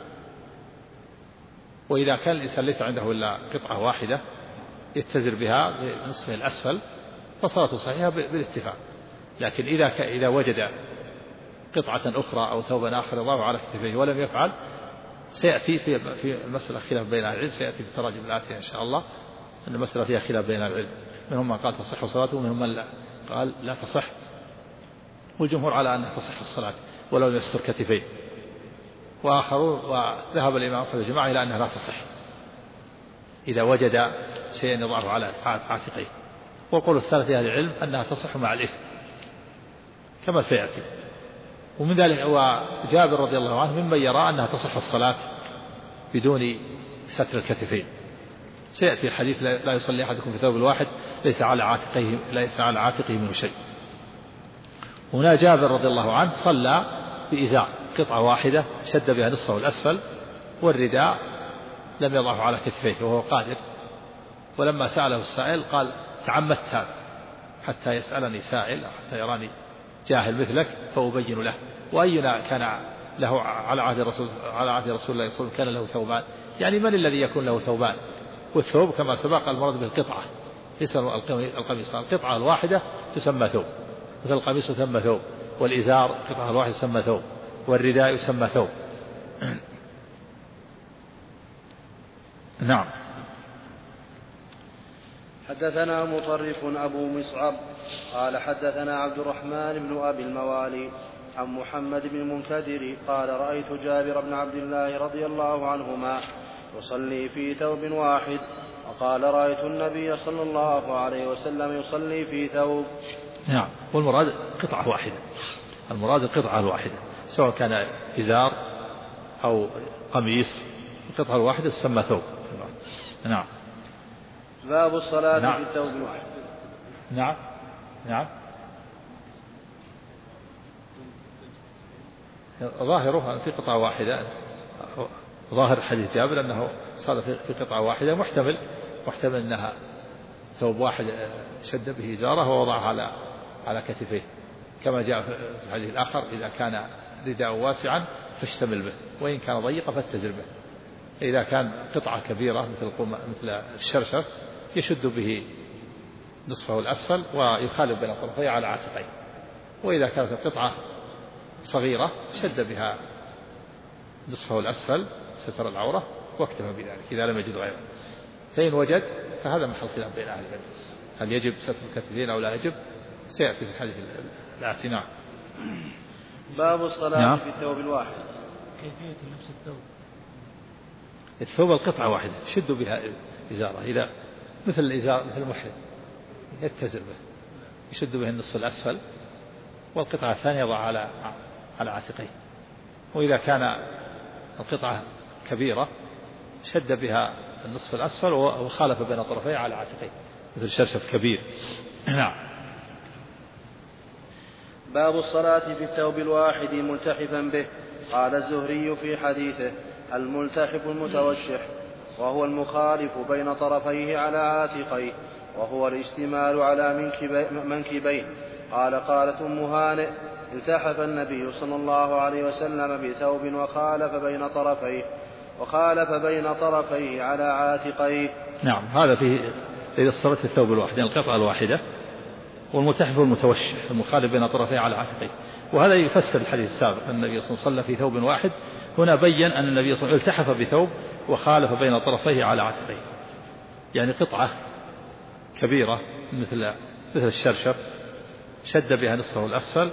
Speaker 2: وإذا كان الإنسان ليس عنده إلا قطعة واحدة يتزر بها بنصفه الأسفل فصلاته صحيحة بالاتفاق. لكن إذا وجد قطعة أخرى أو ثوبا آخر يضعه على كتفيه ولم يفعل، سيأتي في المسألة خلاف بين أهل العلم، سيأتي في التراجم الآتية إن شاء الله أن المسألة فيها خلاف بين أهل العلم، منهم من قال تصح صلاته ومنهم من قال لا تصح، والجمهور على أنها تصح الصلاة ولو لم يستر كتفيه، وآخرون وذهب الإمام أحمد والجماعة إلى أنها لا تصح إذا وجد شيئا يضعه على عاتقيه. والقول الثالث أهل العلم أنها تصح مع الإثم كما سيأتي. ومن ذلك وجابر رضي الله عنه ممن يرى أنها تصح الصلاة بدون ستر الكتفين. سيأتي الحديث لا يصلي أحدكم في ثوب الواحد ليس على عاتقه منه شيء. هنا جابر رضي الله عنه صلى بإزار قطعة واحدة شد بها نصفه الأسفل، والرداء لم يضعه على كتفيه وهو قادر. ولما سأله السائل قال تعمدت هذا حتى يسألني سائل حتى يراني جاهل مثلك فأبين له. وأينا كان له على عهد رسول الله صلى الله عليه وسلم كان له ثوبان؟ يعني من الذي يكون له ثوبان؟ والثوب كما سبق المراد بالقطعة ليس القميص، القطعة الواحدة تسمى ثوب، مثل القميص يسمى ثوب، والإزار القطعة الواحدة يسمى ثوب، والرداء يسمى ثوب. نعم.
Speaker 1: حدثنا مطرف أبو مصعب قال حدثنا عبد الرحمن بن أبي الموالي عن محمد بن المنكدر قال رأيت جابر بن عبد الله رضي الله عنهما يصلي في ثوب واحد، وقال رأيت النبي صلى الله عليه وسلم يصلي في ثوب.
Speaker 2: نعم. والمراد قطعة واحدة، المراد القطعة الواحدة سواء كان إزار أو قميص، القطعة الواحدة تسمى ثوب. نعم.
Speaker 1: باب الصلاة
Speaker 2: نعم.
Speaker 1: في الثوب الواحد.
Speaker 2: نعم. نعم. ظاهره في قطعة واحدة، ظاهر حديث جابر أنه صار في قطعة واحدة، محتمل أنها ثوب واحد شد به إزاره ووضعها على كتفيه كما جاء في الحديث الآخر إذا كان رداء واسعا فاشتمل به، وإن كان ضيقا فاتزر به. إذا كان قطعة كبيرة مثل الشرشف يشد به نصفه الأسفل ويخالف بين طرفيه على عاتقيه، وإذا كانت القطعة صغيرة شد بها نصفه الأسفل ستر العورة واكتفى بذلك إذا لم يجد غيره. فإن وجد فهذا محل خلاف بين أهل العلم، هل يجب ستر الكتفين أو لا يجب، سيأتي في الحديث الآتي. نعم.
Speaker 1: باب الصلاة
Speaker 2: نعم.
Speaker 1: في الثوب الواحد.
Speaker 3: كيفية لبس الثوب؟
Speaker 2: الثوب القطعة واحدة شد بها إزارة، إذا مثل الإزار مثل المحرم يتزر به يشد به النصف الأسفل والقطعة الثانية يضع على عاتقيه. وإذا كان القطعة كبيرة شد بها النصف الأسفل وخالف بين طرفيه على عاتقيه مثل شرشف كبير. نعم.
Speaker 1: باب الصلاة في الثوب الواحد ملتحفا به. قال الزهري في حديثه الملتحف المتوشح، وهو المخالف بين طرفيه على عاتقيه، وهو الاشتمال على منكبيه. قالت أم هانئ التحف النبي صلى الله عليه وسلم بثوب وخالف بين طرفيه على عاتقيه.
Speaker 2: نعم. هذا فيه إذا الصلاة الثوب الواحد يعني القطعة الواحدة، والملتحف المتوشح المخالف بين طرفيه على عاتقيه. وهذا يفسر الحديث السابق أن النبي صلى الله عليه وسلم صلى في ثوب واحد. هنا بين أن النبي صلى الله عليه وسلم التحف بثوب وخالف بين طرفيه على عاتقيه، يعني قطعة كبيرة مثل الشرشف شد بها نصفه الأسفل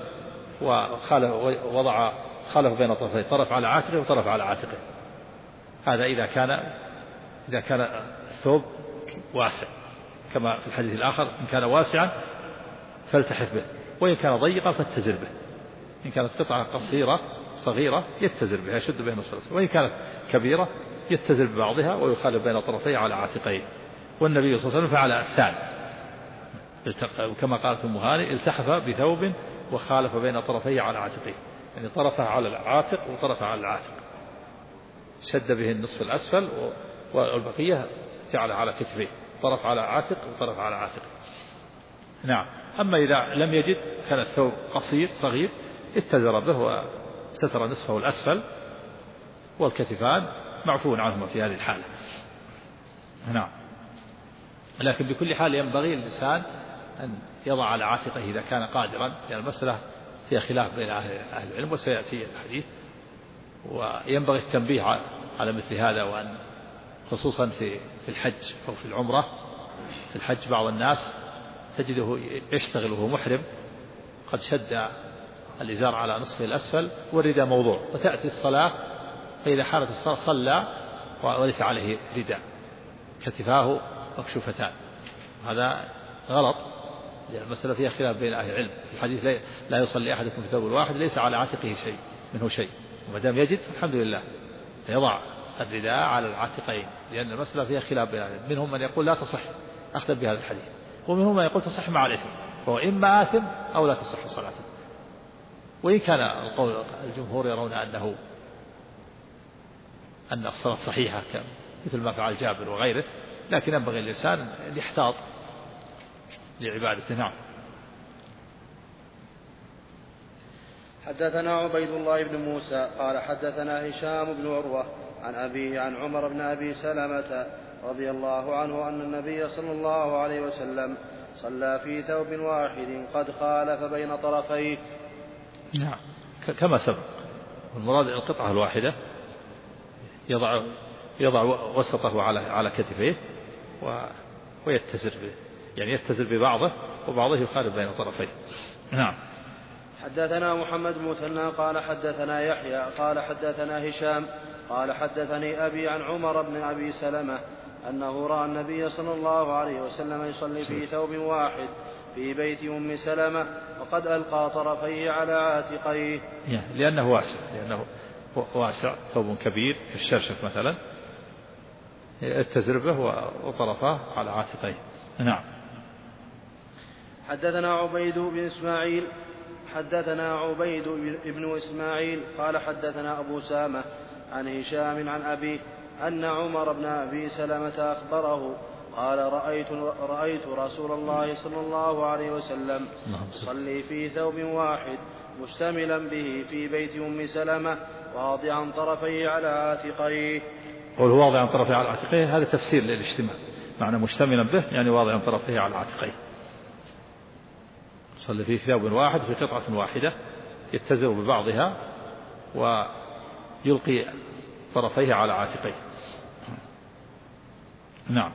Speaker 2: خالف بين طرفيه، طرف على عاتقه وطرف على عاتقه. هذا إذا كان الثوب واسع، كما في الحديث الآخر إن كان واسعا فالتحف به، وإن كان ضيقا فاتزر به. إن كانت قطعة قصيرة صغيرة يتزر بها يشد بها نصف الأسفل، وإن كانت كبيرة يتزر ببعضها ويخالف بين طرفيه على عاتقيه. والنبي صلى الله عليه وسلم فعل الثاني، وكما قالت أم هانئ التحف بثوب وخالف بين طرفيه على عاتقيه، يعني طرفه على العاتق وطرفه على العاتق، شد به النصف الأسفل والبقية جعل على كتفيه، طرف على عاتق وطرف على عاتق. نعم. أما إذا لم يجد كان الثوب قصير صغير اتزر به وستر نصفه الأسفل والكتفان معفون عنهما في هذه الحالة. نعم. لكن بكل حال ينبغي الإنسان أن يضع على عاتقه إذا كان قادرا، لأن المسألة فيها خلاف بين أهل العلم وسيأتي الحديث. وينبغي التنبيه على مثل هذا، وأن خصوصا في الحج أو في العمرة. في الحج بعض الناس تجده يشتغل وهو محرم قد شد الإزار على نصفه الأسفل والرداء موضوع، وتأتي الصلاة فإذا حالت الصلاة صلى وليس عليه رداء، كتفاه مكشوفتان. هذا غلط، لأن المسألة فيها خلاف بين أهل العلم. في الحديث لا يصلي أحدكم في ثوب واحد ليس على عاتقه شيء منه شيء، وما دام يجد فالحمد لله يضع الرداء على العاتقين، لأن المسألة فيها خلاف بين أهل العلم. منهم من يقول لا تصح أخذ بهذا الحديث، ومنهم من يقول تصح مع الإثم، فهو إما آثم أو لا تصح صلاته. وإن كان القول الجمهور يرون أن الصلاة صحيحة مثل ما فعل جابر وغيره، لكن ينبغي الإنسان أن يحتاط لعبادته. نعم.
Speaker 1: حدثنا عبيد الله بن موسى قال حدثنا هشام بن عروة عن أبيه عن عمر بن أبي سلمة رضي الله عنه أن النبي صلى الله عليه وسلم صلى في ثوب واحد قد خالف بين طرفيه.
Speaker 2: نعم كما سبق. والمراد القطعة الواحدة يضع وسطه على كتفيه ويتزر به، يعني يتزر ببعضه وبعضه يخالف بين طرفيه. نعم.
Speaker 1: حدثنا محمد بن مثنى قال حدثنا يحيى قال حدثنا هشام قال حدثني أبي عن عمر بن أبي سلمة أنه رأى النبي صلى الله عليه وسلم يصلي في ثوب واحد في بيت أم سلمة وقد ألقى طرفيه على عاتقيه،
Speaker 2: لأنه واسع ثوب كبير كالشرشف مثلا، اتزر به وطرفاه على عاتقيه. نعم.
Speaker 1: حدثنا عبيد بن إسماعيل قال حدثنا أبو سامة عن هشام عن أبيه أن عمر بن أبي سلمة أخبره قال رأيت رسول الله صلى الله عليه وسلم يصلي في ثوب واحد مشتملا به في بيت أم سلمة واضعا طرفيه على عاتقيه.
Speaker 2: قوله واضعا طرفيه على عاتقيه هذا تفسير للاشتمال، معنى مشتملا به يعني واضعا طرفيه على عاتقيه. يصلي في ثوب واحد في قطعة واحدة يتزر ببعضها ويلقي طرفيه على عاتقيه. نعم.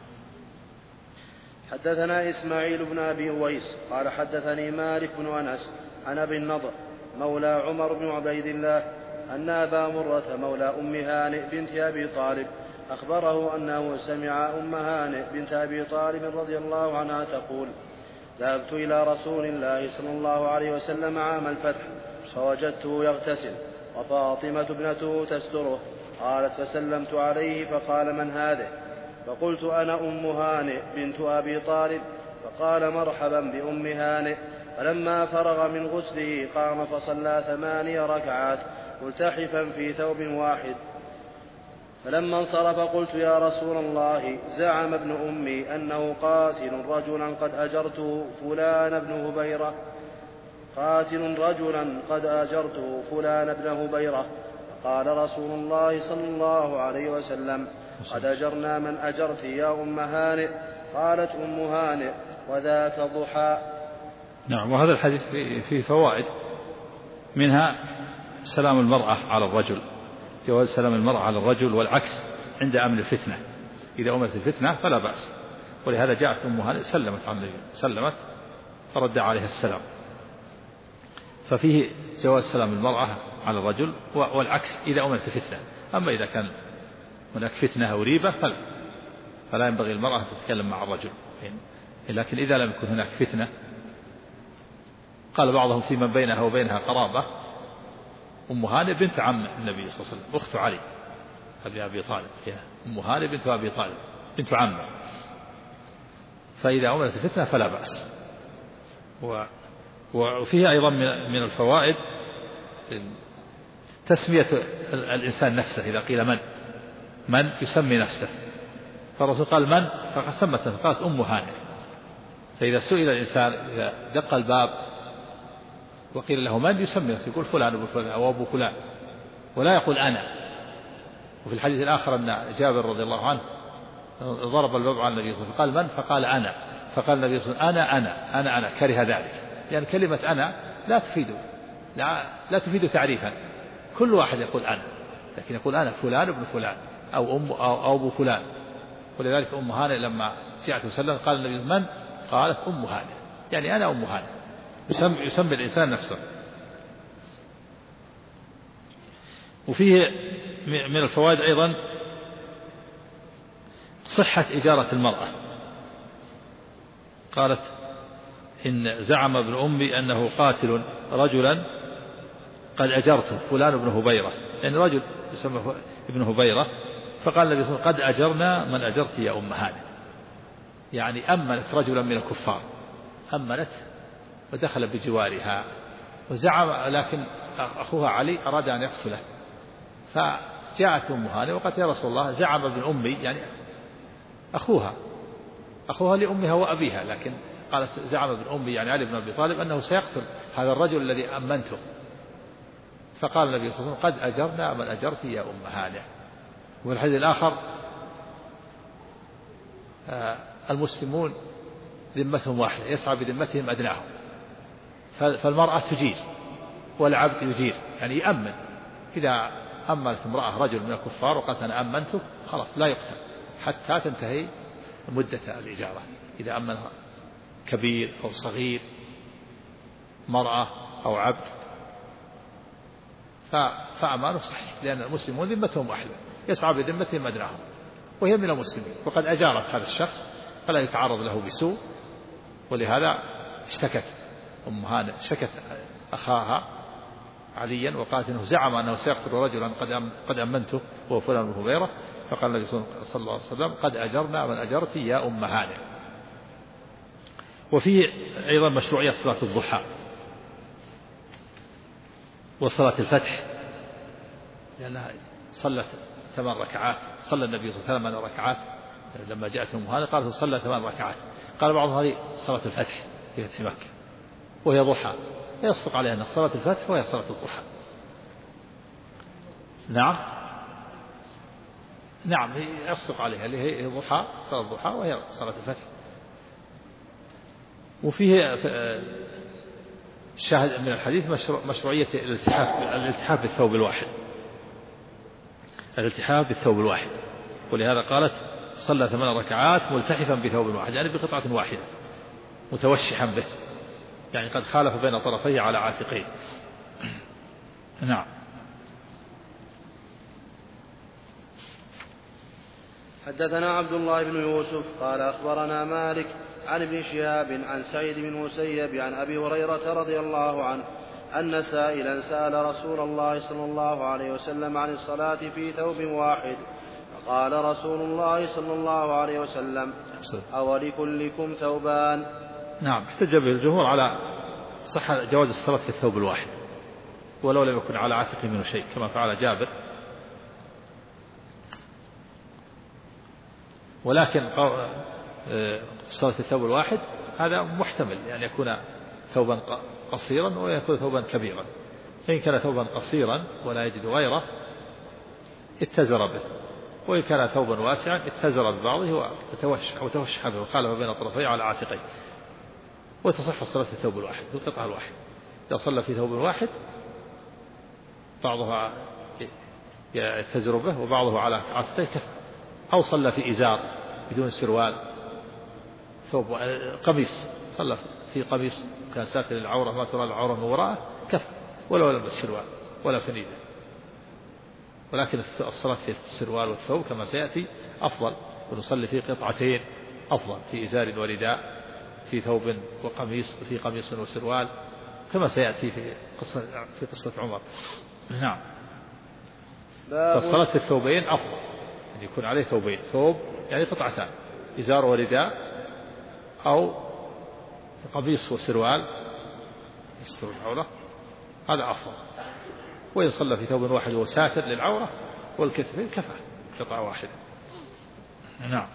Speaker 1: حدثنا إسماعيل بن أبي أويس قال حدثني مالك بن أنس عن أبي النضر مولى عمر بن عبيد الله أن أبا مرة مولى أم هانئ بنت أبي طالب أخبره أنه سمع أم هانئ بنت أبي طالب رضي الله عنها تقول ذهبت إلى رسول الله صلى الله عليه وسلم عام الفتح فوجدته يغتسل وفاطمة ابنته تستره، قالت فسلمت عليه فقال من هذه؟ فقلت أنا أم هانئ بنت أبي طالب، فقال مرحبا بأم هانئ. فلما فرغ من غسله قام فصلى 8 ركعات ملتحفا في ثوب واحد. فلما انصرف قلت يا رسول الله زعم ابن أمي أنه قاتل رجلا قد أجرته فلان ابن هبيرة. فقال رسول الله صلى الله عليه وسلم قد أجرنا من أجرت يا أم هانئ. قالت أم هانئ وذاك ضحى.
Speaker 2: نعم. وهذا الحديث فيه فوائد، منها سلام المرأة على الرجل، جواز سلام المرأة على الرجل، والعكس عند أمن الفتنة، إذا أمنت الفتنة فلا بأس. ولهذا جاءت أم هانئ سلمت على النبي، سلمت فرد عليها السلام، ففيه جواز سلام المرأة على الرجل، والعكس إذا أمنت الفتنة. أما إذا كان هناك فتنة أو ريبة فلا ينبغي المرأة أن تتكلم مع الرجل. لكن إذا لم يكن هناك فتنة، قال بعضهم في من بينها وبينها قرابة، أم هانئ بنت عم النبي صلى الله عليه وسلم، أخت علي أبي طالب، أم هانئ بنت أبي طالب بنت عمه، فإذا أمنت الفتنة فلا بأس. وفيها أيضا من الفوائد تسمية الإنسان نفسه، إذا قيل من يسمي نفسه، فالرسول قال من، فسمت نفسه قالت أم هانئ. فإذا سئل الإنسان، إذا دق الباب وقيل له من، يسمي نفسه، يقول فلان أبو فلان أو أبو فلان، ولا يقول أنا. وفي الحديث الآخر أن جابر رضي الله عنه ضرب الباب على النبي صلى الله عليه وسلم، قال من، فقال أنا، فقال النبي صلى الله عليه وسلم أنا كره ذلك، يعني كلمة أنا لا تفيد تعريفا، كل واحد يقول أنا، لكن يقول أنا فلان ابن فلان أو أبو فلان. ولذلك أم هانئ لما جاءت وسلم قال النبي من، قالت أم هانئ، يعني أنا أم هانئ، يسمي الإنسان نفسه. وفيه من الفوائد أيضا صحة إجارة المرأة. قالت إن زعم ابن أمي أنه قاتل رجلا قد أجرته فلان ابن هبيرة، يعني رجل يسمى ابن هبيرة، فقال النبي صلى الله عليه وسلم قد أجرنا من أجرت يا أم هانئ، يعني أمنت رجلا من الكفار، أمنت ودخل بجوارها وزعم، لكن أخوها علي أراد أن يقتله، فجاءت أم هانئ وقالت يا رسول الله زعم ابن أمي، يعني أخوها لأمها وأبيها، لكن قالت زعم ابن أمي يعني علي بن أبي طالب أنه سيقتل هذا الرجل الذي أمنته. فقال النبي صلى الله عليه وسلم قد أجرنا من أجرت يا أم هانئ. وفي الحديث الآخر المسلمون ذمتهم واحدة، يسعى بذمتهم أدناهم، فالمرأة تجير والعبد يجير، يعني يأمن. إذا أمنت امرأة رجل من الكفار وقالت أنا أمنته، خلاص لا يقتل حتى تنتهي مدة الإجارة. إذا أمنها كبير أو صغير، مرأة أو عبد، فأمانه صحيح، لأن المسلمون ذمتهم واحدة، يسعى بذمتهم أدناهم، وهي من المسلمين، وقد أجارت هذا الشخص فلا يتعرض له بسوء. ولهذا اشتكت أم هانئ، شكت أخاها عليا وقالت إنه زعم أنه سيقتل رجلا قد أمنته وهو فلان بن هبيرة، فقال النبي صلى الله عليه وسلم قد أجرنا من أجرت يا أم هانئ. وفيه أيضا مشروعية صلاة الضحى وصلاة الفتح، لأنها صلت 8 ركعات، صلى النبي صلى الله عليه وسلم 8 ركعات لما جاءت أم هانئ، قالت صلى 8 ركعات. قال بعضهم هذه صلاة الفتح في فتح مكة وهي ضحى، يصدق عليها أنها صلاة الفتح وهي صلاة الضحى. نعم يصدق عليها اللي هي ضحى، صلاة الضحى وهي صلاة الفتح. وفيه شاهد من الحديث مشروعية الالتحاف بالثوب الواحد، الالتحاف بالثوب الواحد. ولهذا قالت صلى 8 ركعات ملتحفا بثوب واحد، يعني بقطعة واحدة متوشحا به، يعني قد خالف بين طرفيه على عاتقيه. نعم.
Speaker 1: حدثنا عبد الله بن يوسف قال أخبرنا مالك عن ابن شهاب عن سعيد بن المسيب عن أبي هريرة رضي الله عنه أن سائلا سأل رسول الله صلى الله عليه وسلم عن الصلاة في ثوب واحد، فقال رسول الله صلى الله عليه وسلم أولكلكم ثوبان؟
Speaker 2: نعم. احتج به الجمهور على صحة جواز الصلاة في الثوب الواحد ولو لم يكن على عاتقه منه شيء، كما فعل جابر. ولكن صلاة الثوب الواحد هذا محتمل، يعني يكون ثوبا قصيرا ويكون ثوبا كبيرا، فإن كان ثوبا قصيرا ولا يجد غيره اتزر به، وإن كان ثوبا واسعا اتزر ببعضه وتوشح به وخالف بين طرفيه على عاتقيه. وتصح الصلاة في الثوب الواحد في القطعة الواحد. إذا صلى في ثوب واحد بعضها يتزر به وبعضه على عاتقيه كفى، أو صلى في إزار بدون سروال ثوب قميص، صلى في قميص كان ساتر العورة ما ترى العورة من وراءه كفى، ولا لبس السروال ولا فنيدة. ولكن الصلاة في السروال والثوب كما سيأتي أفضل، ونصلي في قطعتين أفضل، في إزار ورداء، في ثوب وقميص، في قميص وسروال، كما سيأتي في قصة عمر. نعم. فالصلاة في الثوبين أفضل، أن يكون عليه ثوبين، ثوب يعني قطعتان، إزار ورداء، أو قميص وسروال يستر العورة، هذا أفضل. وإن صلى في ثوب واحد وساتر للعورة والكتفين كفى قطعة واحدة. نعم.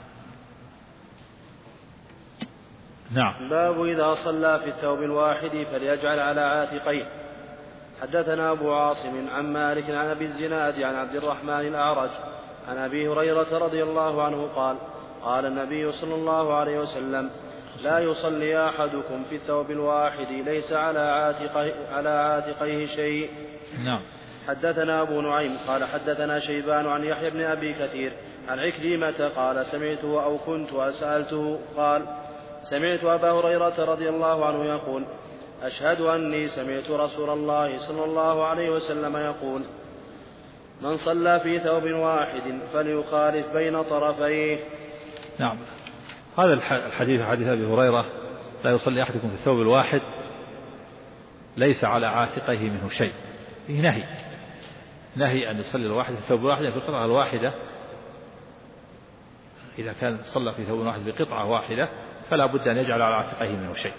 Speaker 2: نعم.
Speaker 1: باب إذا صلى في الثوب الواحد فليجعل على عاتقيه. حدثنا أبو عاصم عن مالك عن أبي الزناد عن عبد الرحمن الأعرج عن أبي هريرة رضي الله عنه قال قال النبي صلى الله عليه وسلم لا يصلي أحدكم في الثوب الواحد ليس على عاتقيه شيء.
Speaker 2: نعم.
Speaker 1: حدثنا أبو نعيم قال حدثنا شيبان عن يحيى بن أبي كثير عن عكرمة قال سمعته أو كنت أسألته قال سمعت أبا هريرة رضي الله عنه يقول أشهد أني سمعت رسول الله صلى الله عليه وسلم يقول من صلى في ثوب واحد فليخالف بين طرفيه.
Speaker 2: نعم. هذا الحديث حديث أبي هريرة لا يصلي أحدكم في الثوب الواحد ليس على عاتقيه منه شيء، فيه نهي أن يصلي الواحد في الثوب الواحد في القطعة الواحدة. إذا كان صلى في ثوب واحد بقطعة واحدة فلا بد أن يجعل على عاتقيه منه شيء.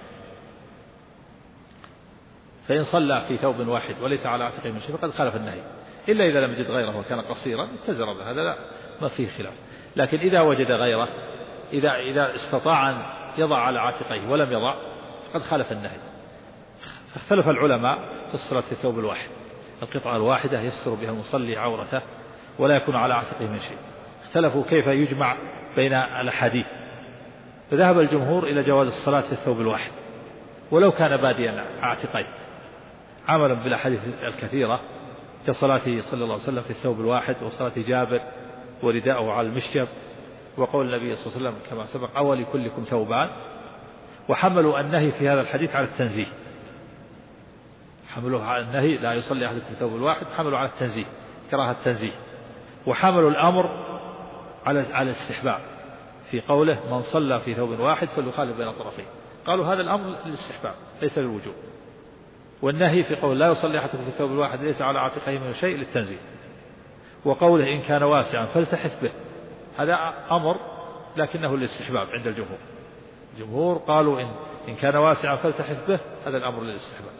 Speaker 2: فإن صلى في ثوب واحد وليس على عاتقه منه شيء فقد خالف النهي، إلا إذا لم يجد غيره وكان قصيرا اتزر به، هذا لا ما فيه خلاف. لكن إذا وجد غيره، إذا استطاع أن يضع على عاتقيه ولم يضع فقد خالف النهي. فاختلف العلماء في الصلاة في الثوب الواحد، القطعة الواحدة يستر بها المصلي عورته ولا يكون على عاتقه من شيء. اختلفوا كيف يجمع بين الأحاديث، فذهب الجمهور إلى جواز الصلاة في الثوب الواحد ولو كان باديا عاتقيه، عملا بالأحاديث الكثيرة كصلاته صلى الله عليه وسلم في الثوب الواحد، وصلاة جابر ورداءه على المشجب، وقول النبي صلى الله عليه وسلم كما سبق أول كلكم ثوبان. وحملوا النهي في هذا الحديث على التنزيه، حملوا على النهي لا يصلي أحد في الثوب الواحد، حملوا على التنزيه كراهة التنزيه. وحملوا الأمر على الاستحباب في قوله من صلى في ثوب واحد فليخالف بين طرفيه، قالوا هذا الأمر للاستحباب ليس للوجوب. والنهي في قول لا يصلي أحد في الثوب الواحد ليس على عاتقه من شيء للتنزيه. وقوله إن كان واسعا فالتحف به، هذا أمر لكنه للاستحباب عند الجمهور. الجمهور قالوا إن كان واسعا فالتحف به، هذا الأمر للاستحباب.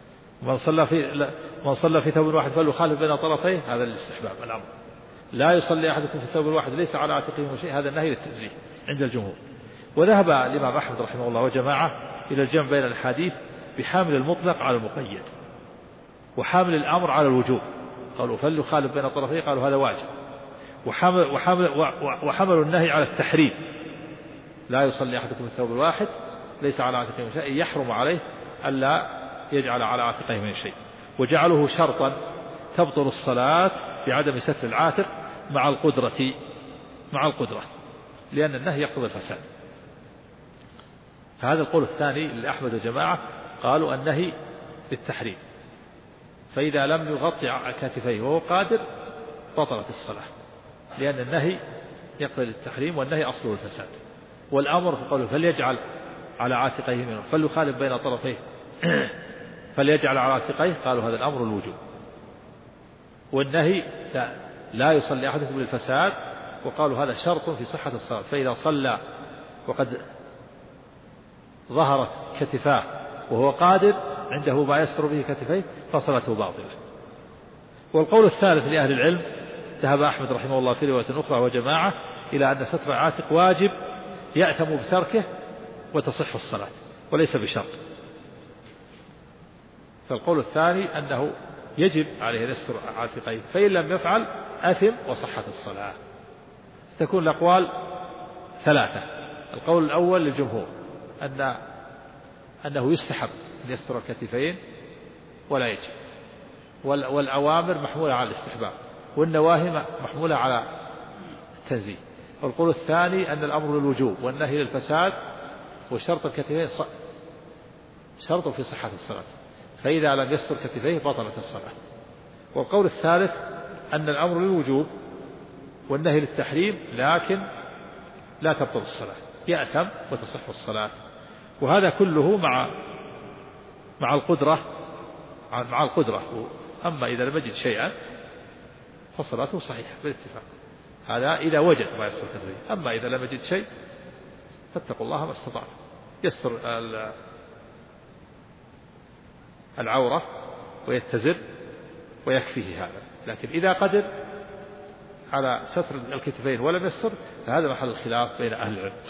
Speaker 2: من صلى في ثوب واحد فليخالف بين طرفيه، هذا للاستحباب الأمر. لا يصلي أحدكم في الثوب الواحد ليس على عاتقه من شيء، هذا النهي للتنزيه عند الجمهور. وذهب الإمام أحمد رحمه الله وجماعة إلى الجمع بين الحديث بحامل المطلق على المقيد، وحامل الأمر على الوجوب، قالوا فليخالف بين طرفيه، قالوا هذا واجب. وحملوا النهي على التحريم، لا يصلي أحدكم في الثوب الواحد ليس على عاتقه من شيء، يحرم عليه ألا يجعل على عاتقه من شيء. وجعله شرطا تبطل الصلاة بعدم ستر العاتق مع القدرة، لأن النهي يقتضي الفساد. فهذا القول الثاني لأحمد وجماعة، قالوا النهي للتحريم، فإذا لم يغطي كتفيه وهو قادر بطلت الصلاة، لأن النهي يقتضي التحريم والنهي أصله الفساد. والأمر في قوله فليجعل على عاتقيه منه فليخالف بين طرفيه فليجعل على عاتقيه، قالوا هذا الأمر الوجوب. والنهي لا يصلي أحدكم للفساد، وقالوا هذا شرط في صحة الصلاة، فإذا صلى وقد ظهرت كتفاه وهو قادر عنده ما يستر به كتفيه فصلاته باطلة. والقول الثالث لأهل العلم ذهب أحمد رحمه الله في رواية أخرى وجماعة إلى أن ستر العاتق واجب يأثم بتركه وتصح الصلاة وليس بشرط. فالقول الثاني أنه يجب عليه أن يستر عاتقيه، فإن لم يفعل أثم وصحت الصلاة. تكون الأقوال ثلاثة. القول الأول للجمهور أن أنه يستحب أن يستر الكتفين ولا يجب، والأوامر محمولة على الاستحباب، والنواهي محمولة على التنزيه. والقول الثاني أن الأمر للوجوب والنهي للفساد، وشرط الكتفين شرط في صحة الصلاة، فإذا لم يستر كتفيه بطلت الصلاة. والقول الثالث أن الأمر للوجوب والنهي للتحريم لكن لا تبطل الصلاة، يأثم وتصح الصلاة. وهذا كله مع القدرة. أما إذا لم يجد شيئا فصلاته صحيحة بالاتفاق، هذا إذا وجد ما يستر كتفيه. أما إذا لم يجد شيء فاتقوا الله ما استطعتم، يستر العورة ويتزر ويكفيه هذا. لكن إذا قدر على ستر الكتفين ولم يستر فهذا محل الخلاف بين أهل العلم.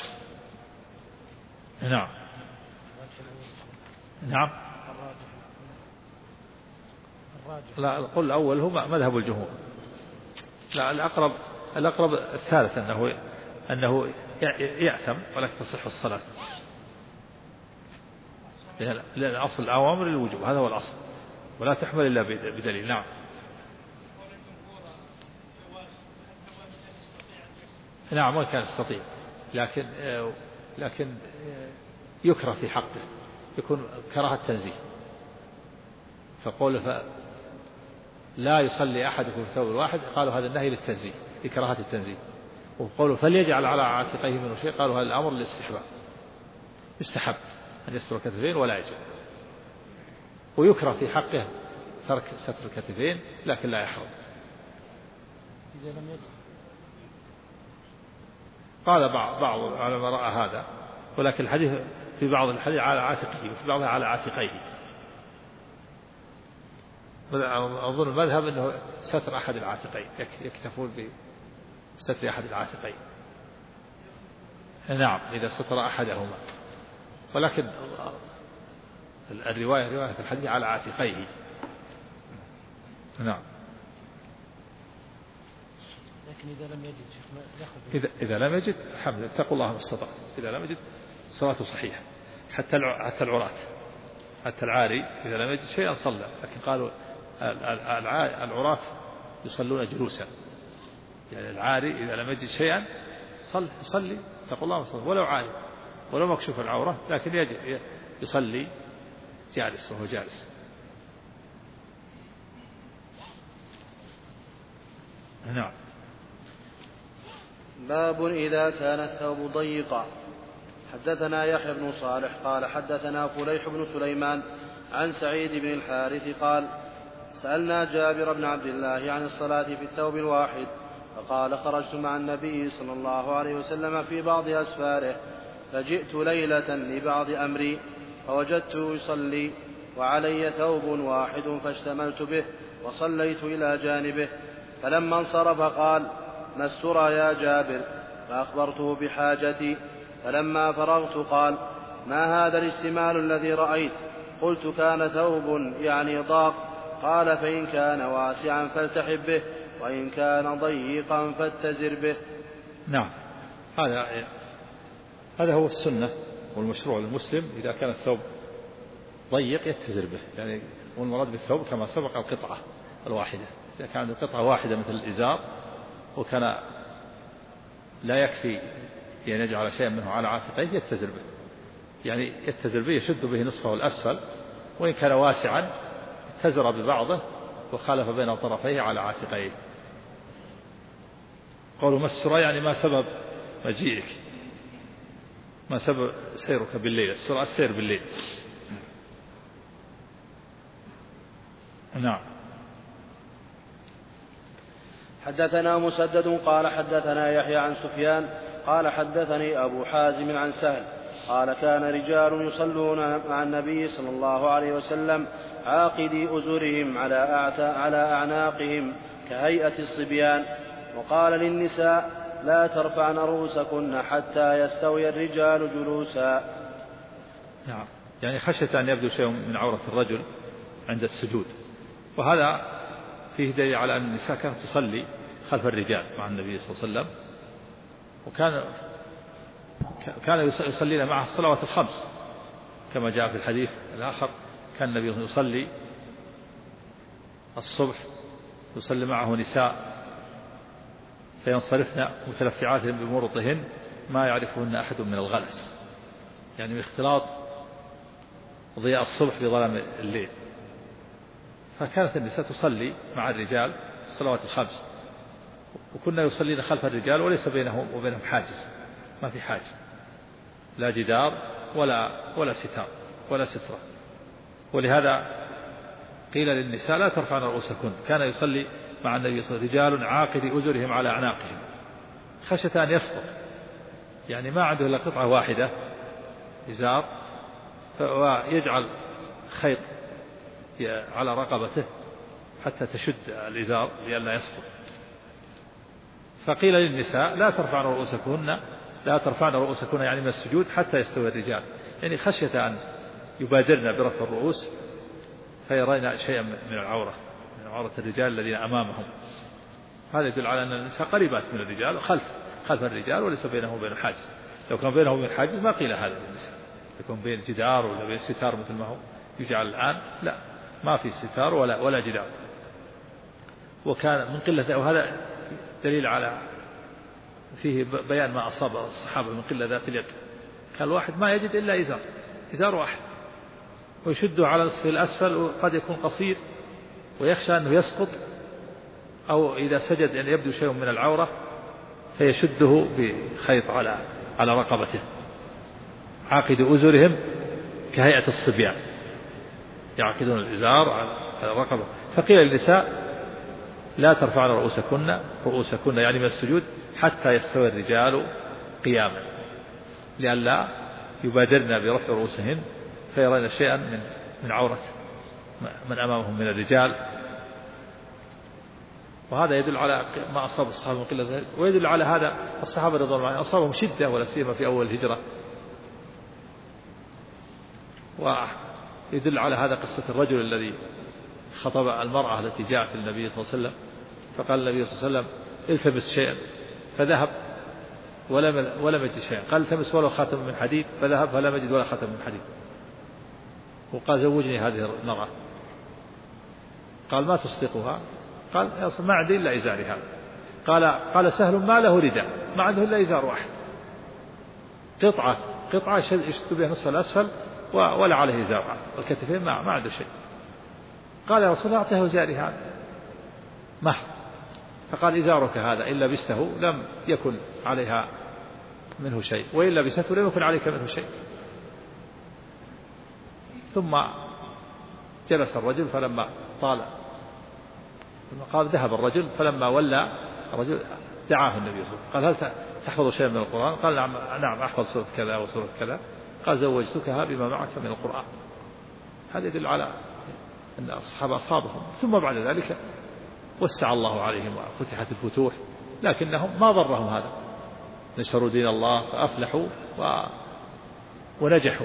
Speaker 2: نعم. لا، القول الأول هو مذهب الجمهور. لا، الأقرب الثالث أنه يأثم ولكن تصح الصلاة، لأن أصل الأوامر للوجوب، هذا هو الأصل، ولا تحمل إلا بدليل. نعم. نعم، ما كان يستطيع، لكن يكره في حقه، يكون كراهة تنزيه. فقول لا يصلي أحدكم في ثوب واحد، قالوا هذا النهي للتنزيه لكراهة التنزيه. وقولوا فليجعل على عاتقيه منه شيء، قالوا هذا الأمر للاستحباب، يستحب أن يستر الكتفين ولا يجب. ويكره في حقه ترك ستر الكتفين لكن لا يحرم. قال بعض العلماء رأى هذا، ولكن الحديث في بعض الحديث على عاتقه وفي بعضها على عاتقيه. أظن المذهب أنه ستر أحد العاتقين، يكتفون بستر أحد العاتقين. نعم، إذا ستر أحدهما، ولكن رواية الحديث على عاتقيه. نعم.
Speaker 3: لكن إذا لم يجد
Speaker 2: إذا لم يجد الحمد لله، اتقوا الله ما استطعتم. إذا لم يجد صلاته صحيحة. حتى العراة، حتى العاري إذا لم يجد شيئا صلى، لكن قالوا العراة يصلون جلوسا، يعني العاري إذا لم يجد شيئا صلي، اتقوا الله ما استطعتم، ولو عاري ولو مكشوف العورة، لكن يصلي جالس وهو جالس. نعم.
Speaker 1: باب إذا كان الثوب ضيقا. حدثنا يحيى بن صالح قال حدثنا فليح بن سليمان عن سعيد بن الحارث قال سألنا جابر بن عبد الله عن الصلاة في الثوب الواحد، فقال خرجت مع النبي صلى الله عليه وسلم في بعض أسفاره، فجئت ليلة لبعض أمري فوجدته يصلي وعلي ثوب واحد فاشتملت به وصليت إلى جانبه، فلما انصرف قال ما السرى يا جابر؟ فأخبرته بحاجتي، فلما فرغت قال ما هذا الاشتمال الذي رأيت؟ قلت كان ثوب يعني ضاق. قال فإن كان واسعا فالتحب به، وإن كان ضيقا فاتزر به.
Speaker 2: نعم، هذا هو السنة والمشروع للمسلم، إذا كان الثوب ضيق يتزر به، يعني والمراد بالثوب كما سبق القطعة الواحدة. إذا كانت قطعة واحدة مثل الإزار وكان لا يكفي أن يجعل شيئا منه على عاتقيه يتزر به، يعني يتزر به يشد به نصفه الأسفل، وإن كان واسعا اتزر ببعضه وخالف بين طرفيه على عاتقيه. قولوا ما السرى يعني ما سبب مجيئك، ما سبب سيرك بالليل، السرعة السير بالليل. نعم.
Speaker 1: حدثنا مسدد قال حدثنا يحيى عن سفيان قال حدثني أبو حازم عن سهل قال كان رجال يصلون مع النبي صلى الله عليه وسلم عاقدي أزرهم على أعناقهم كهيئة الصبيان، وقال للنساء لا ترفعن رؤوسكن حتى يستوي الرجال جلوسا.
Speaker 2: نعم، يعني خشية أن يبدو شيء من عورة الرجل عند السجود، وهذا فيه دليل على أن النساء كانت تصلي خلف الرجال مع النبي صلى الله عليه وسلم، وكان يصلين معه الصلوات الخمس كما جاء في الحديث الآخر كان النبي يصلي الصبح يصلي معه نساء فينصرفن متلفعات بمرطهن ما يعرفهن أحد من الغلس، يعني من اختلاط ضياء الصبح بظلام الليل. فكانت النساء تصلي مع الرجال الصلوات الخمس، وكنا يصلين خلف الرجال وليس بينهم وبينهم حاجز، ما في حاجز، لا جدار ولا ستار ولا سترة. ولهذا قيل للنساء لا ترفعن رؤوسكن. كان يصلي مع النبي صلى الله عليه وسلم رجال عاقد أزرهم على أعناقهم خشية أن يسقط، يعني ما عنده إلا قطعة واحدة إزار، ويجعل خيط على رقبته حتى تشد الإزار لئلا يسقط. فقيل للنساء لا ترفعن رؤوسكن يعني من السجود حتى يستوي الرجال، يعني خشية أن يبادرن برفع الرؤوس فيرين شيئا من عورة الرجال الذين أمامهم. هذا يدل على أن النساء قريبات من الرجال خلف الرجال وليس بينهم وبين حاجز. لو كان بينهم وبين حاجز ما قيل هذا للنساء، يكون بين جدار ولا بين ستار مثل ما هو يجعل الآن، لا، ما في ستار ولا جدار. وكان من قلة، وهذا دليل على فيه بيان ما أصاب الصحابة من قلة ذات اليد. كان الواحد ما يجد إلا إزار واحد ويشده على في الأسفل، وقد يكون قصير ويخشى أنه يسقط، أو إذا سجد يعني يبدو شيء من العورة فيشده بخيط على رقبته. عاقد أزرهم كهيئة الصبيان، يعقدون الإزار على الرقبة. فقيل للنساء لا ترفعن رؤوسكن يعني من السجود حتى يستوي الرجال قياما، لئلا يبادرن برفع رؤوسهن فيرين شيئا من عورة من أمامهم من الرجال. وهذا يدل على ما أصاب الصحابة من قلة ذلك، ويدل على هذا الصحابة رضي الله عنهم أصابهم شدة ولا سيما في أول الهجرة. ويدل على هذا قصة الرجل الذي خطب المرأة التي جاءت للنبي صلى الله عليه وسلم، فقال النبي صلى الله عليه وسلم التمس شيئا، فذهب ولم يجد شيئا. قال التمس ولو خاتم من حديد، فذهب فلم يجد ولا خاتم من حديد. وقال زوجني هذه المرأة. قال ما تصدقها؟ قال ما عندي إلا إزاري هذا. قال سهل ما له رداء، ما عنده إلا إزار واحد، قطعة يشد بها نصف الأسفل ولا عليه إزار، والكتفين ما عنده شيء. قال يا رسول الله أعطيه إزاري هذا محض. فقال إزارك هذا إن لبسته لم يكن عليها منه شيء، وإن لبسته لم يكن عليك منه شيء. ثم جلس الرجل فلما طال قال ذهب الرجل، فلما ولى الرجل دعاه النبي صلى الله عليه وسلم قال هل تحفظ شيئا من القرآن؟ قال نعم أحفظ سورة كذا وسورة كذا. قال زوجتكها بما معك من القرآن. هذا يدل على أن الصحابة أصابهم. ثم بعد ذلك وسع الله عليهم وفتحت الفتوح، لكنهم ما ضرهم هذا، نشروا دين الله فأفلحوا ونجحوا.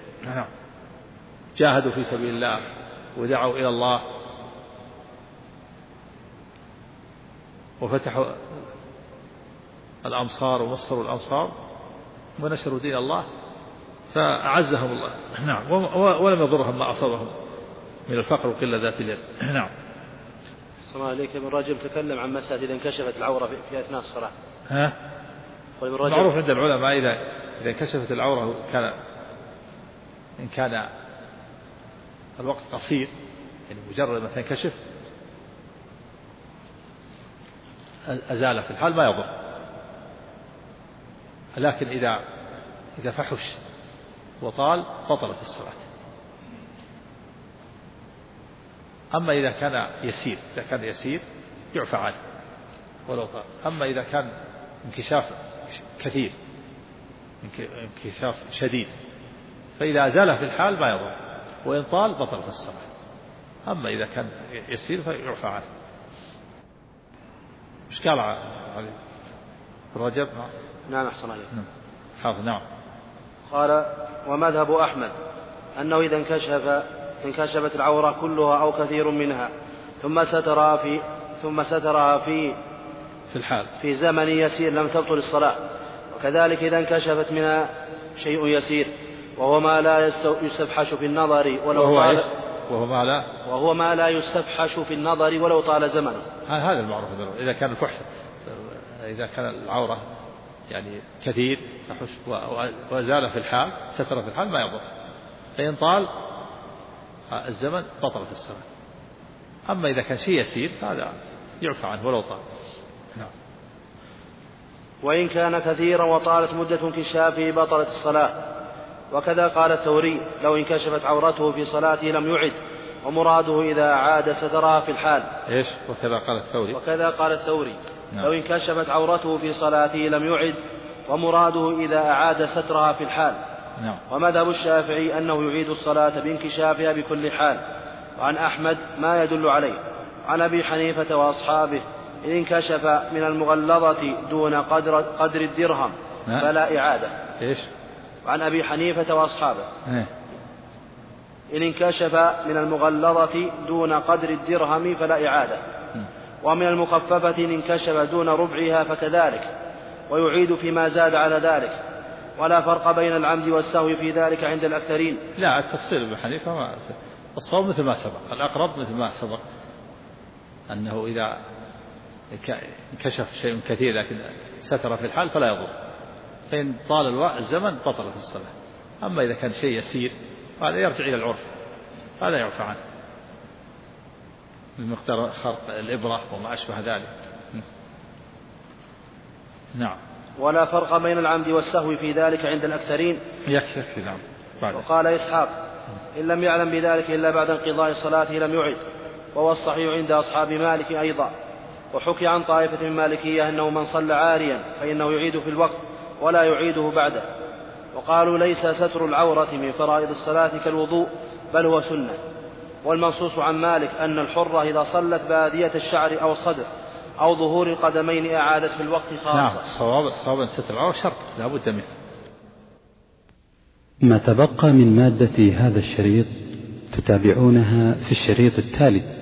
Speaker 2: جاهدوا في سبيل الله ودعوا إلى الله وفتحوا الأمصار ومصروا الأمصار ونشروا دين الله فأعزهم الله. نعم. ولم يضرهم ما أصابهم من الفقر وقلة ذات اليد. نعم.
Speaker 1: السلام عليكم. من رجل تكلم عن مسألة إذا انكشفت العورة في أثناء الصلاة.
Speaker 2: معروف عند العلماء إذا انكشفت العورة إن كان الوقت قصير، يعني مجرد ما تنكشف أزال في الحال ما يضر. لكن إذا فحش وطال بطلت الصلاة. أما إذا كان يسير يعفى عنه ولو طال. أما إذا كان انكشاف كثير، انكشاف شديد، فإذا أزاله في الحال ما يضر، وإن طال بطلت الصلاة. أما إذا كان يسير فيعفى عنه. مش قال عليه الرجب؟
Speaker 1: نعم أحسن عليه.
Speaker 2: حافظ. نعم.
Speaker 1: قال ومذهب أحمد أنه إذا انكشفت العورة كلها أو كثير منها ثم سترها في
Speaker 2: الحال
Speaker 1: في زمن يسير لم تبطل الصلاة، وكذلك إذا انكشفت منها شيء يسير وهو ما لا يستفحش في النظر ولو طال وهو ما لا يستفحش في النظر ولو طال زمنه.
Speaker 2: هذا المعروف. إذا كان الفحش، إذا كان العورة يعني كثير وزال في الحال، ستر في الحال ما يضر، فإن طال الزمن بطلت الصلاة. أما إذا كان شيء يسير هذا يعفى عنه ولو طال. نعم.
Speaker 1: وإن كان كثيرا وطالت مدة انكشافه بطلت الصلاة. وكذا قال الثوري: لو انكشفت عورته في صلاته لم يعد، ومراده إذا أعاد سترها في الحال.
Speaker 2: إيش؟ وكذا قال الثوري.
Speaker 1: نعم. لو انكشفت عورته في صلاته لم يعد، ومراده إذا أعاد سترها في الحال.
Speaker 2: نعم.
Speaker 1: ومذهب الشافعي أنه يعيد الصلاة بانكشافها بكل حال. وعن أحمد ما يدل عليه. عن أبي حنيفة وأصحابه: إن انكشف من المغلظة دون قدر الدرهم فلا إعادة.
Speaker 2: إيش؟
Speaker 1: وعن أبي حنيفة وأصحابه: إن انكشف من المغلظة دون قدر الدرهم فلا إعادة. ومن المخففة إن انكشف دون ربعها فكذلك، ويعيد فيما زاد على ذلك. ولا فرق بين العمد والسهو في ذلك عند الأكثرين.
Speaker 2: لا، التفصيل ابن حنيفة الصواب مثل ما سبق، الأقرب مثل ما سبق، أنه إذا انكشف شيء كثير لكن ستر في الحال فلا يضر، فإن طال الزمن بطلت الصلاة. أما إذا كان شيء يسير هذا يرجع إلى العرف، هذا يعفى عنه، من مقدار خرق الإبرة وما أشبه ذلك. نعم.
Speaker 1: ولا فرق بين العمد والسهو في ذلك عند الأكثرين.
Speaker 2: يكفي. نعم.
Speaker 1: وقال إسحاق: إن لم يعلم بذلك إلا بعد انقضاء صلاته لم يعد. وهو الصحيح عند أصحاب مالك أيضا. وحكي عن طائفة من مالكية أنه من صلى عاريا فإنه يعيد في الوقت ولا يعيده بعده. وقالوا: ليس ستر العورة من فرائض الصلاة كالوضوء، بل هو سنة. والمنصوص عن مالك أن الحرة إذا صلت بادية الشعر أو الصدر أو ظهور القدمين أعادت في الوقت خاصة.
Speaker 2: نعم. الصواب ستر العورة شرط لا بد منه.
Speaker 4: ما تبقى من مادة هذا الشريط تتابعونها في الشريط التالي.